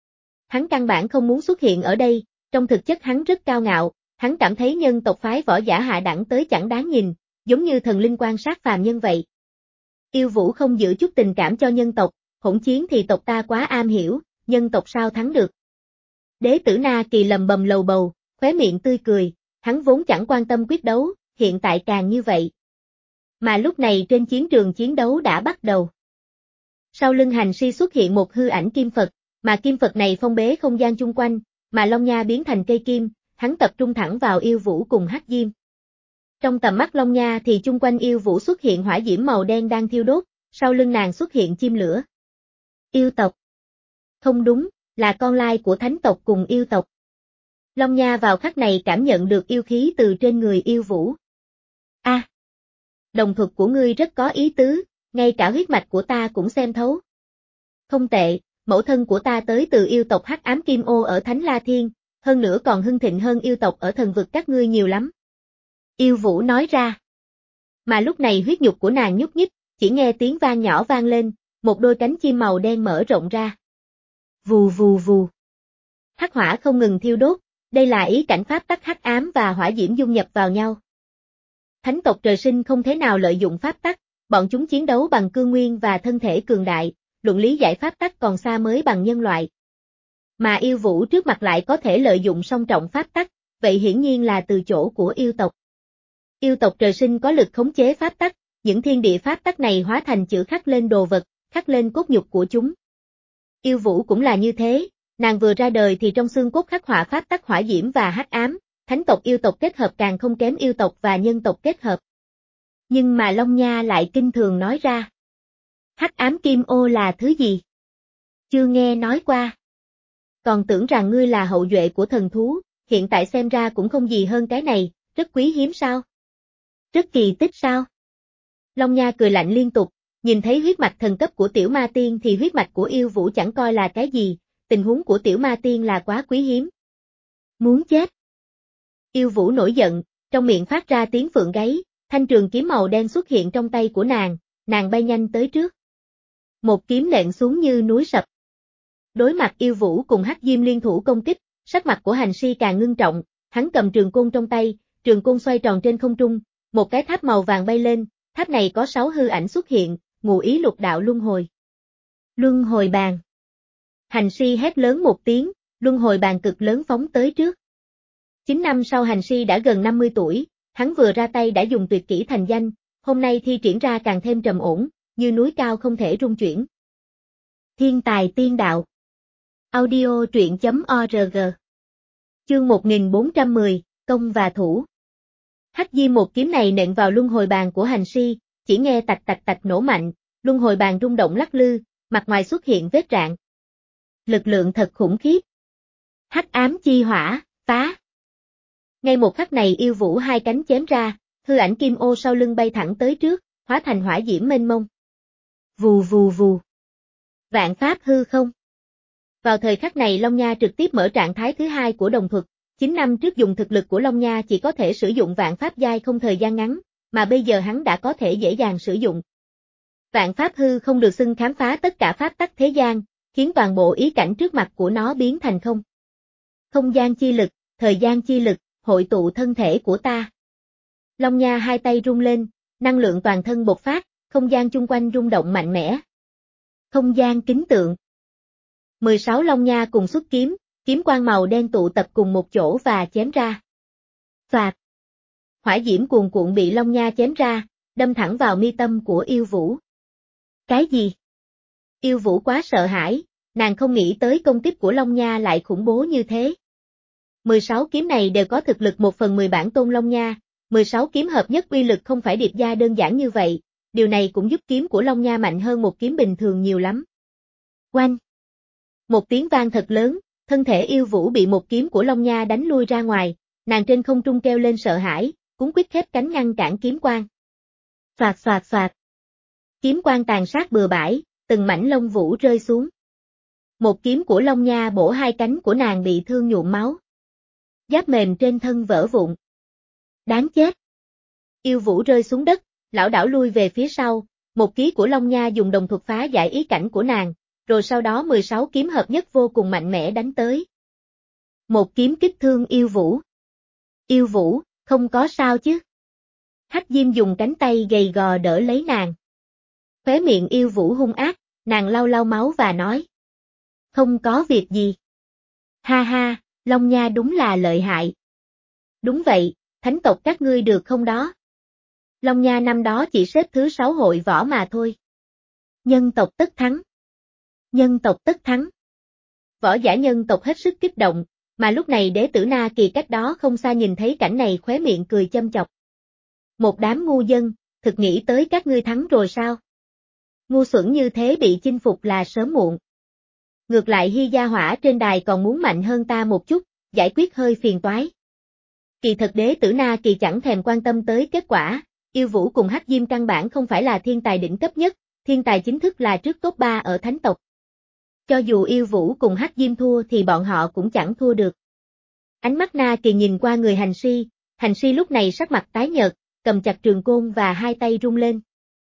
Hắn căn bản không muốn xuất hiện ở đây, trong thực chất hắn rất cao ngạo, hắn cảm thấy nhân tộc phái võ giả hạ đẳng tới chẳng đáng nhìn, giống như thần linh quan sát phàm nhân vậy. Yêu Vũ không giữ chút tình cảm cho nhân tộc, hỗn chiến thì tộc ta quá am hiểu, nhân tộc sao thắng được. Đế tử Na Kỳ lầm bầm lầu bầu, khóe miệng tươi cười, hắn vốn chẳng quan tâm quyết đấu, hiện tại càng như vậy. Mà lúc này trên chiến trường chiến đấu đã bắt đầu. Sau lưng hành si xuất hiện một hư ảnh kim Phật, mà kim Phật này phong bế không gian chung quanh, mà Long Nha biến thành cây kim, hắn tập trung thẳng vào Yêu Vũ cùng Hắc Diêm. Trong tầm mắt Long Nha thì chung quanh Yêu Vũ xuất hiện hỏa diễm màu đen đang thiêu đốt, sau lưng nàng xuất hiện chim lửa. Yêu tộc. Không đúng, là con lai của thánh tộc cùng yêu tộc. Long Nha vào khắc này cảm nhận được yêu khí từ trên người Yêu Vũ. A, à, đồng thuật của ngươi rất có ý tứ, ngay cả huyết mạch của ta cũng xem thấu. Không tệ, mẫu thân của ta tới từ yêu tộc Hắc Ám Kim Ô ở Thánh La Thiên, hơn nữa còn hưng thịnh hơn yêu tộc ở thần vực các ngươi nhiều lắm. Yêu Vũ nói ra. Mà lúc này huyết nhục của nàng nhúc nhích, chỉ nghe tiếng vang nhỏ vang lên, một đôi cánh chim màu đen mở rộng ra. Vù vù vù. Hắc hỏa không ngừng thiêu đốt, đây là ý cảnh pháp tắc hắc ám và hỏa diễm dung nhập vào nhau. Thánh tộc trời sinh không thể nào lợi dụng pháp tắc, bọn chúng chiến đấu bằng cương nguyên và thân thể cường đại, luận lý giải pháp tắc còn xa mới bằng nhân loại. Mà Yêu Vũ trước mặt lại có thể lợi dụng song trọng pháp tắc, vậy hiển nhiên là từ chỗ của yêu tộc. Yêu tộc trời sinh có lực khống chế pháp tắc, những thiên địa pháp tắc này hóa thành chữ khắc lên đồ vật, khắc lên cốt nhục của chúng. Yêu Vũ cũng là như thế, nàng vừa ra đời thì trong xương cốt khắc họa pháp tắc hỏa diễm và hắc ám, thánh tộc yêu tộc kết hợp càng không kém yêu tộc và nhân tộc kết hợp. Nhưng mà Long Nha lại kinh thường nói ra. Hắc ám kim ô là thứ gì? Chưa nghe nói qua. Còn tưởng rằng ngươi là hậu duệ của thần thú, hiện tại xem ra cũng không gì hơn cái này, rất quý hiếm sao? Rất kỳ tích sao? Long Nha cười lạnh liên tục, nhìn thấy huyết mạch thần cấp của tiểu ma tiên thì huyết mạch của Yêu Vũ chẳng coi là cái gì, tình huống của tiểu ma tiên là quá quý hiếm. Muốn chết. Yêu Vũ nổi giận, trong miệng phát ra tiếng phượng gáy, thanh trường kiếm màu đen xuất hiện trong tay của nàng, nàng bay nhanh tới trước. Một kiếm nện xuống như núi sập. Đối mặt Yêu Vũ cùng Hắc Diêm liên thủ công kích, sắc mặt của hành si càng ngưng trọng, hắn cầm trường côn trong tay, trường côn xoay tròn trên không trung, một cái tháp màu vàng bay lên, tháp này có sáu hư ảnh xuất hiện, ngụ ý lục đạo luân hồi. Luân hồi bàn. Hành si hét lớn một tiếng, luân hồi bàn cực lớn phóng tới trước. Chín năm sau hành si đã gần năm mươi tuổi, hắn vừa ra tay đã dùng tuyệt kỹ thành danh, hôm nay thi triển ra càng thêm trầm ổn, như núi cao không thể rung chuyển. Thiên tài tiên đạo. Audio truyện chấm org. Chương một nghìn bốn trăm mười, công và thủ. Hắc Diêm một kiếm này nện vào luân hồi bàn của hành si, chỉ nghe tạch tạch tạch nổ mạnh, luân hồi bàn rung động lắc lư, mặt ngoài xuất hiện vết rạn. Lực lượng thật khủng khiếp. Hắc ám chi hỏa, phá. Ngay một khắc này yêu vũ hai cánh chém ra, hư ảnh kim ô sau lưng bay thẳng tới trước, hóa thành hỏa diễm mênh mông. Vù vù vù. Vạn pháp hư không. Vào thời khắc này Long Nha trực tiếp mở trạng thái thứ hai của đồng thuật, chín năm trước dùng thực lực của Long Nha chỉ có thể sử dụng vạn pháp giai không thời gian ngắn, mà bây giờ hắn đã có thể dễ dàng sử dụng. Vạn pháp hư không được xưng khám phá tất cả pháp tắc thế gian, khiến toàn bộ ý cảnh trước mặt của nó biến thành không. Không gian chi lực, thời gian chi lực, hội tụ thân thể của ta. Long Nha hai tay rung lên, năng lượng toàn thân bộc phát, không gian chung quanh rung động mạnh mẽ. Không gian kính tượng. mười sáu Long Nha cùng xuất kiếm, kiếm quang màu đen tụ tập cùng một chỗ và chém ra. Phạt. Hỏa diễm cuồn cuộn bị Long Nha chém ra, đâm thẳng vào mi tâm của yêu vũ. Cái gì? Yêu vũ quá sợ hãi, nàng không nghĩ tới công kích của Long Nha lại khủng bố như thế. mười sáu kiếm này đều có thực lực một phần mười bản tôn Long Nha, mười sáu kiếm hợp nhất uy lực không phải điệp gia đơn giản như vậy, điều này cũng giúp kiếm của Long Nha mạnh hơn một kiếm bình thường nhiều lắm. Oanh! Một tiếng vang thật lớn, thân thể yêu vũ bị một kiếm của Long Nha đánh lui ra ngoài, nàng trên không trung kêu lên sợ hãi, cuống quýt khép cánh ngăn cản kiếm quang. Phạt phạt phạt! Kiếm quang tàn sát bừa bãi, từng mảnh lông vũ rơi xuống. Một kiếm của Long Nha bổ hai cánh của nàng bị thương nhuộm máu. Giáp mềm trên thân vỡ vụn. Đáng chết! Yêu vũ rơi xuống đất, lảo đảo lui về phía sau, một ký của Long Nha dùng đồng thuật phá giải ý cảnh của nàng, rồi sau đó mười sáu kiếm hợp nhất vô cùng mạnh mẽ đánh tới. Một kiếm kích thương yêu vũ. Yêu vũ, không có sao chứ? Hắc Diêm dùng cánh tay gầy gò đỡ lấy nàng. Khóe miệng yêu vũ hung ác, nàng lau lau máu và nói. Không có việc gì. Ha ha, Long Nha đúng là lợi hại. Đúng vậy, thánh tộc các ngươi được không đó? Long Nha năm đó chỉ xếp thứ sáu hội võ mà thôi. Nhân tộc tất thắng. Nhân tộc tất thắng. Võ giả nhân tộc hết sức kích động, mà lúc này đế tử Na Kỳ cách đó không xa nhìn thấy cảnh này khóe miệng cười châm chọc. Một đám ngu dân, thực nghĩ tới các ngươi thắng rồi sao? Ngu xuẩn như thế bị chinh phục là sớm muộn. Ngược lại Hy Gia Hỏa trên đài còn muốn mạnh hơn ta một chút, giải quyết hơi phiền toái. Kỳ thật đế tử Na Kỳ chẳng thèm quan tâm tới kết quả, yêu vũ cùng Hắc Diêm căn bản không phải là thiên tài đỉnh cấp nhất, thiên tài chính thức là trước top ba ở thánh tộc. Cho dù yêu vũ cùng Hắc Diêm thua thì bọn họ cũng chẳng thua được. Ánh mắt Na Kỳ nhìn qua người hành si, hành si lúc này sắc mặt tái nhợt, cầm chặt trường côn và hai tay rung lên.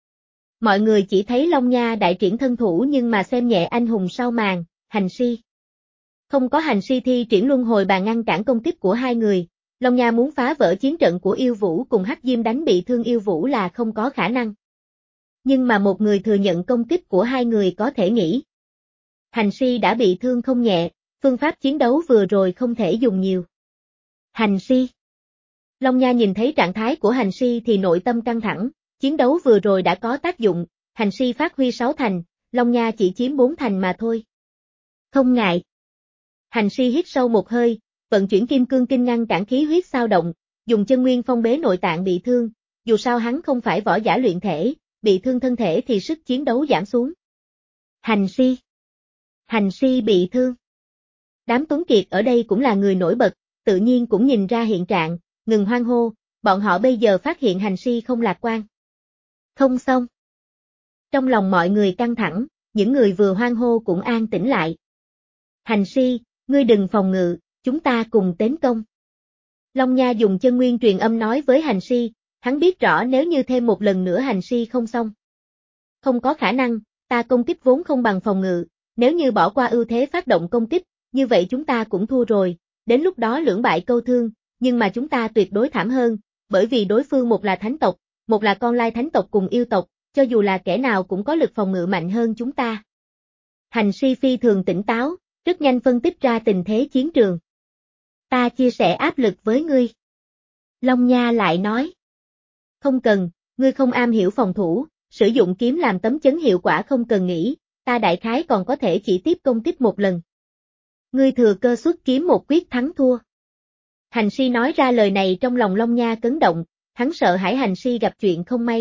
Mọi người chỉ thấy Long Nha đại triển thân thủ nhưng mà xem nhẹ anh hùng sau màn, hành si. Không có hành si thi triển luân hồi bàn ngăn cản công kích của hai người, Long Nha muốn phá vỡ chiến trận của yêu vũ cùng Hắc Diêm đánh bị thương yêu vũ là không có khả năng. Nhưng mà một người thừa nhận công kích của hai người có thể nghĩ. Hành si đã bị thương không nhẹ, phương pháp chiến đấu vừa rồi không thể dùng nhiều. Hành si. Long Nha nhìn thấy trạng thái của hành si thì nội tâm căng thẳng, chiến đấu vừa rồi đã có tác dụng, hành si phát huy sáu thành, Long Nha chỉ chiếm bốn thành mà thôi. Không ngại. Hành si hít sâu một hơi, vận chuyển kim cương kinh ngăn cản khí huyết xao động, dùng chân nguyên phong bế nội tạng bị thương, dù sao hắn không phải võ giả luyện thể, bị thương thân thể thì sức chiến đấu giảm xuống. Hành si. Hành si bị thương. Đám Tuấn Kiệt ở đây cũng là người nổi bật, tự nhiên cũng nhìn ra hiện trạng, ngừng hoan hô, bọn họ bây giờ phát hiện hành si không lạc quan. Không xong. Trong lòng mọi người căng thẳng, những người vừa hoan hô cũng an tĩnh lại. Hành si, ngươi đừng phòng ngự, chúng ta cùng tấn công. Long Nha dùng chân nguyên truyền âm nói với hành si, hắn biết rõ nếu như thêm một lần nữa hành si không xong. Không có khả năng, ta công kích vốn không bằng phòng ngự, nếu như bỏ qua ưu thế phát động công kích, như vậy chúng ta cũng thua rồi, đến lúc đó lưỡng bại câu thương, nhưng mà chúng ta tuyệt đối thảm hơn, bởi vì đối phương một là thánh tộc, một là con lai thánh tộc cùng yêu tộc, cho dù là kẻ nào cũng có lực phòng ngự mạnh hơn chúng ta. Hành si phi thường tỉnh táo, rất nhanh phân tích ra tình thế chiến trường. Ta chia sẻ áp lực với ngươi. Long Nha lại nói. Không cần, ngươi không am hiểu phòng thủ, sử dụng kiếm làm tấm chắn hiệu quả không cần nghĩ, ta đại khái còn có thể chỉ tiếp công kích một lần. Ngươi thừa cơ xuất kiếm một quyết thắng thua. Hành si nói ra lời này trong lòng Long Nha cấn động, hắn sợ hãi hành si gặp chuyện không may.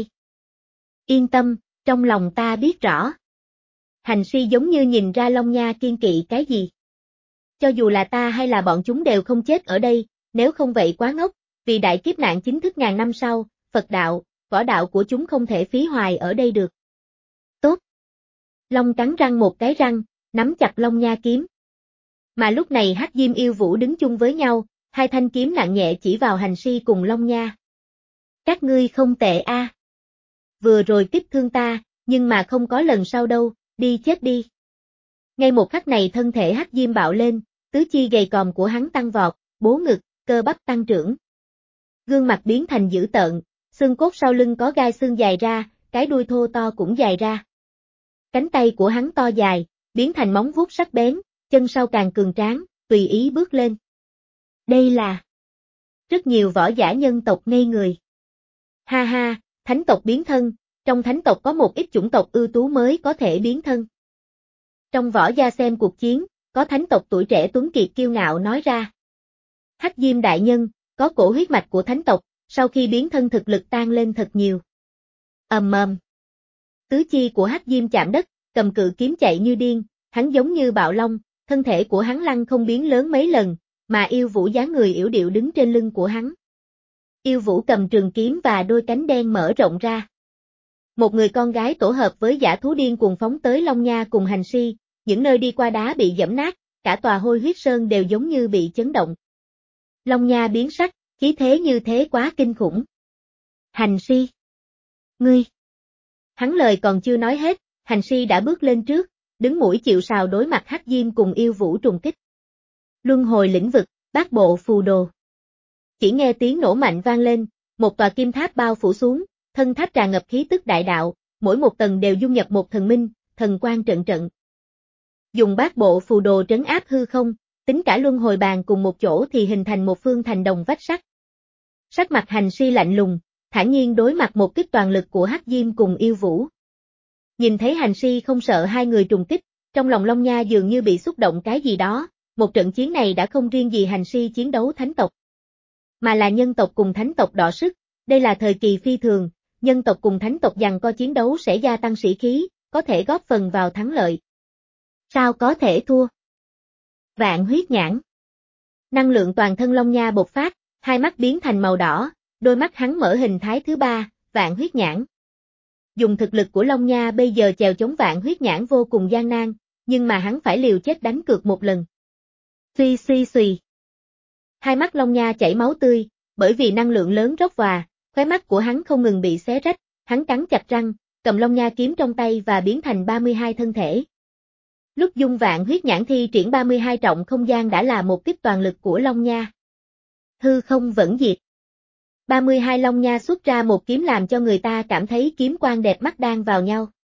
Yên tâm, trong lòng ta biết rõ. Hành si giống như nhìn ra Long Nha kiên kỵ cái gì. Cho dù là ta hay là bọn chúng đều không chết ở đây, nếu không vậy quá ngốc, vì đại kiếp nạn chính thức ngàn năm sau, Phật đạo, võ đạo của chúng không thể phí hoài ở đây được. Tốt. Long cắn răng một cái răng, nắm chặt Long Nha kiếm. Mà lúc này Hắc Diêm Yêu Vũ đứng chung với nhau, hai thanh kiếm nặng nhẹ chỉ vào hành si cùng Long Nha. Các ngươi không tệ a. À. Vừa rồi kích thương ta, nhưng mà không có lần sau đâu, đi chết đi. Ngay một khắc này thân thể Hắc Diêm bạo lên, tứ chi gầy còm của hắn tăng vọt, bố ngực, cơ bắp tăng trưởng. Gương mặt biến thành dữ tợn, xương cốt sau lưng có gai xương dài ra, cái đuôi thô to cũng dài ra. Cánh tay của hắn to dài, biến thành móng vuốt sắc bén, chân sau càng cường tráng, tùy ý bước lên. Đây là... Rất nhiều võ giả nhân tộc ngây người. Ha ha, thánh tộc biến thân, trong thánh tộc có một ít chủng tộc ưu tú mới có thể biến thân. Trong võ gia xem cuộc chiến, có thánh tộc tuổi trẻ tuấn kiệt kiêu ngạo nói ra. Hắc Diêm đại nhân, có cổ huyết mạch của thánh tộc, sau khi biến thân thực lực tăng lên thật nhiều. Ầm ầm. Tứ chi của Hắc Diêm chạm đất, cầm cự kiếm chạy như điên, hắn giống như bạo long, thân thể của hắn lăng không biến lớn mấy lần, mà Yêu Vũ dáng người yểu điệu đứng trên lưng của hắn. Yêu Vũ cầm trường kiếm và đôi cánh đen mở rộng ra. Một người con gái tổ hợp với dã thú điên cuồng phóng tới Long Nha cùng hành si, những nơi đi qua đá bị giẫm nát, cả tòa Hôi Huyết Sơn đều giống như bị chấn động. Long Nha biến sắc, khí thế như thế quá kinh khủng. Hành si. Ngươi. Hắn lời còn chưa nói hết, hành si đã bước lên trước, đứng mũi chịu sào đối mặt Hắc Diêm cùng Yêu Vũ trùng kích. Luân hồi lĩnh vực, bát bộ phù đồ. Chỉ nghe tiếng nổ mạnh vang lên, một tòa kim tháp bao phủ xuống, thân tháp tràn ngập khí tức đại đạo, mỗi một tầng đều dung nhập một thần minh, thần quang trận trận. Dùng bát bộ phù đồ trấn áp hư không, tính cả luân hồi bàn cùng một chỗ thì hình thành một phương thành đồng vách sắt. Sắc mặt hành si lạnh lùng, thản nhiên đối mặt một kích toàn lực của Hắc Diêm cùng Yêu Vũ. Nhìn thấy hành si không sợ hai người trùng kích, trong lòng Long Nha dường như bị xúc động cái gì đó, một trận chiến này đã không riêng gì hành si chiến đấu thánh tộc, mà là nhân tộc cùng thánh tộc đọ sức, đây là thời kỳ phi thường, nhân tộc cùng thánh tộc giằng co chiến đấu sẽ gia tăng sĩ khí, có thể góp phần vào thắng lợi. Sao có thể thua? Vạn huyết nhãn. Năng lượng toàn thân Long Nha bộc phát, hai mắt biến thành màu đỏ, đôi mắt hắn mở hình thái thứ ba, vạn huyết nhãn. Dùng thực lực của Long Nha bây giờ chèo chống vạn huyết nhãn vô cùng gian nan, nhưng mà hắn phải liều chết đánh cược một lần. Suy suy suy. Hai mắt Long Nha chảy máu tươi, bởi vì năng lượng lớn rót vào, khóe mắt của hắn không ngừng bị xé rách, hắn cắn chặt răng, cầm Long Nha kiếm trong tay và biến thành ba mươi hai thân thể. Lúc dung vạn huyết nhãn thi triển ba mươi hai trọng không gian đã là một kích toàn lực của Long Nha. Hư không vẫn diệt. ba mươi hai Long Nha xuất ra một kiếm làm cho người ta cảm thấy kiếm quang đẹp mắt đan vào nhau.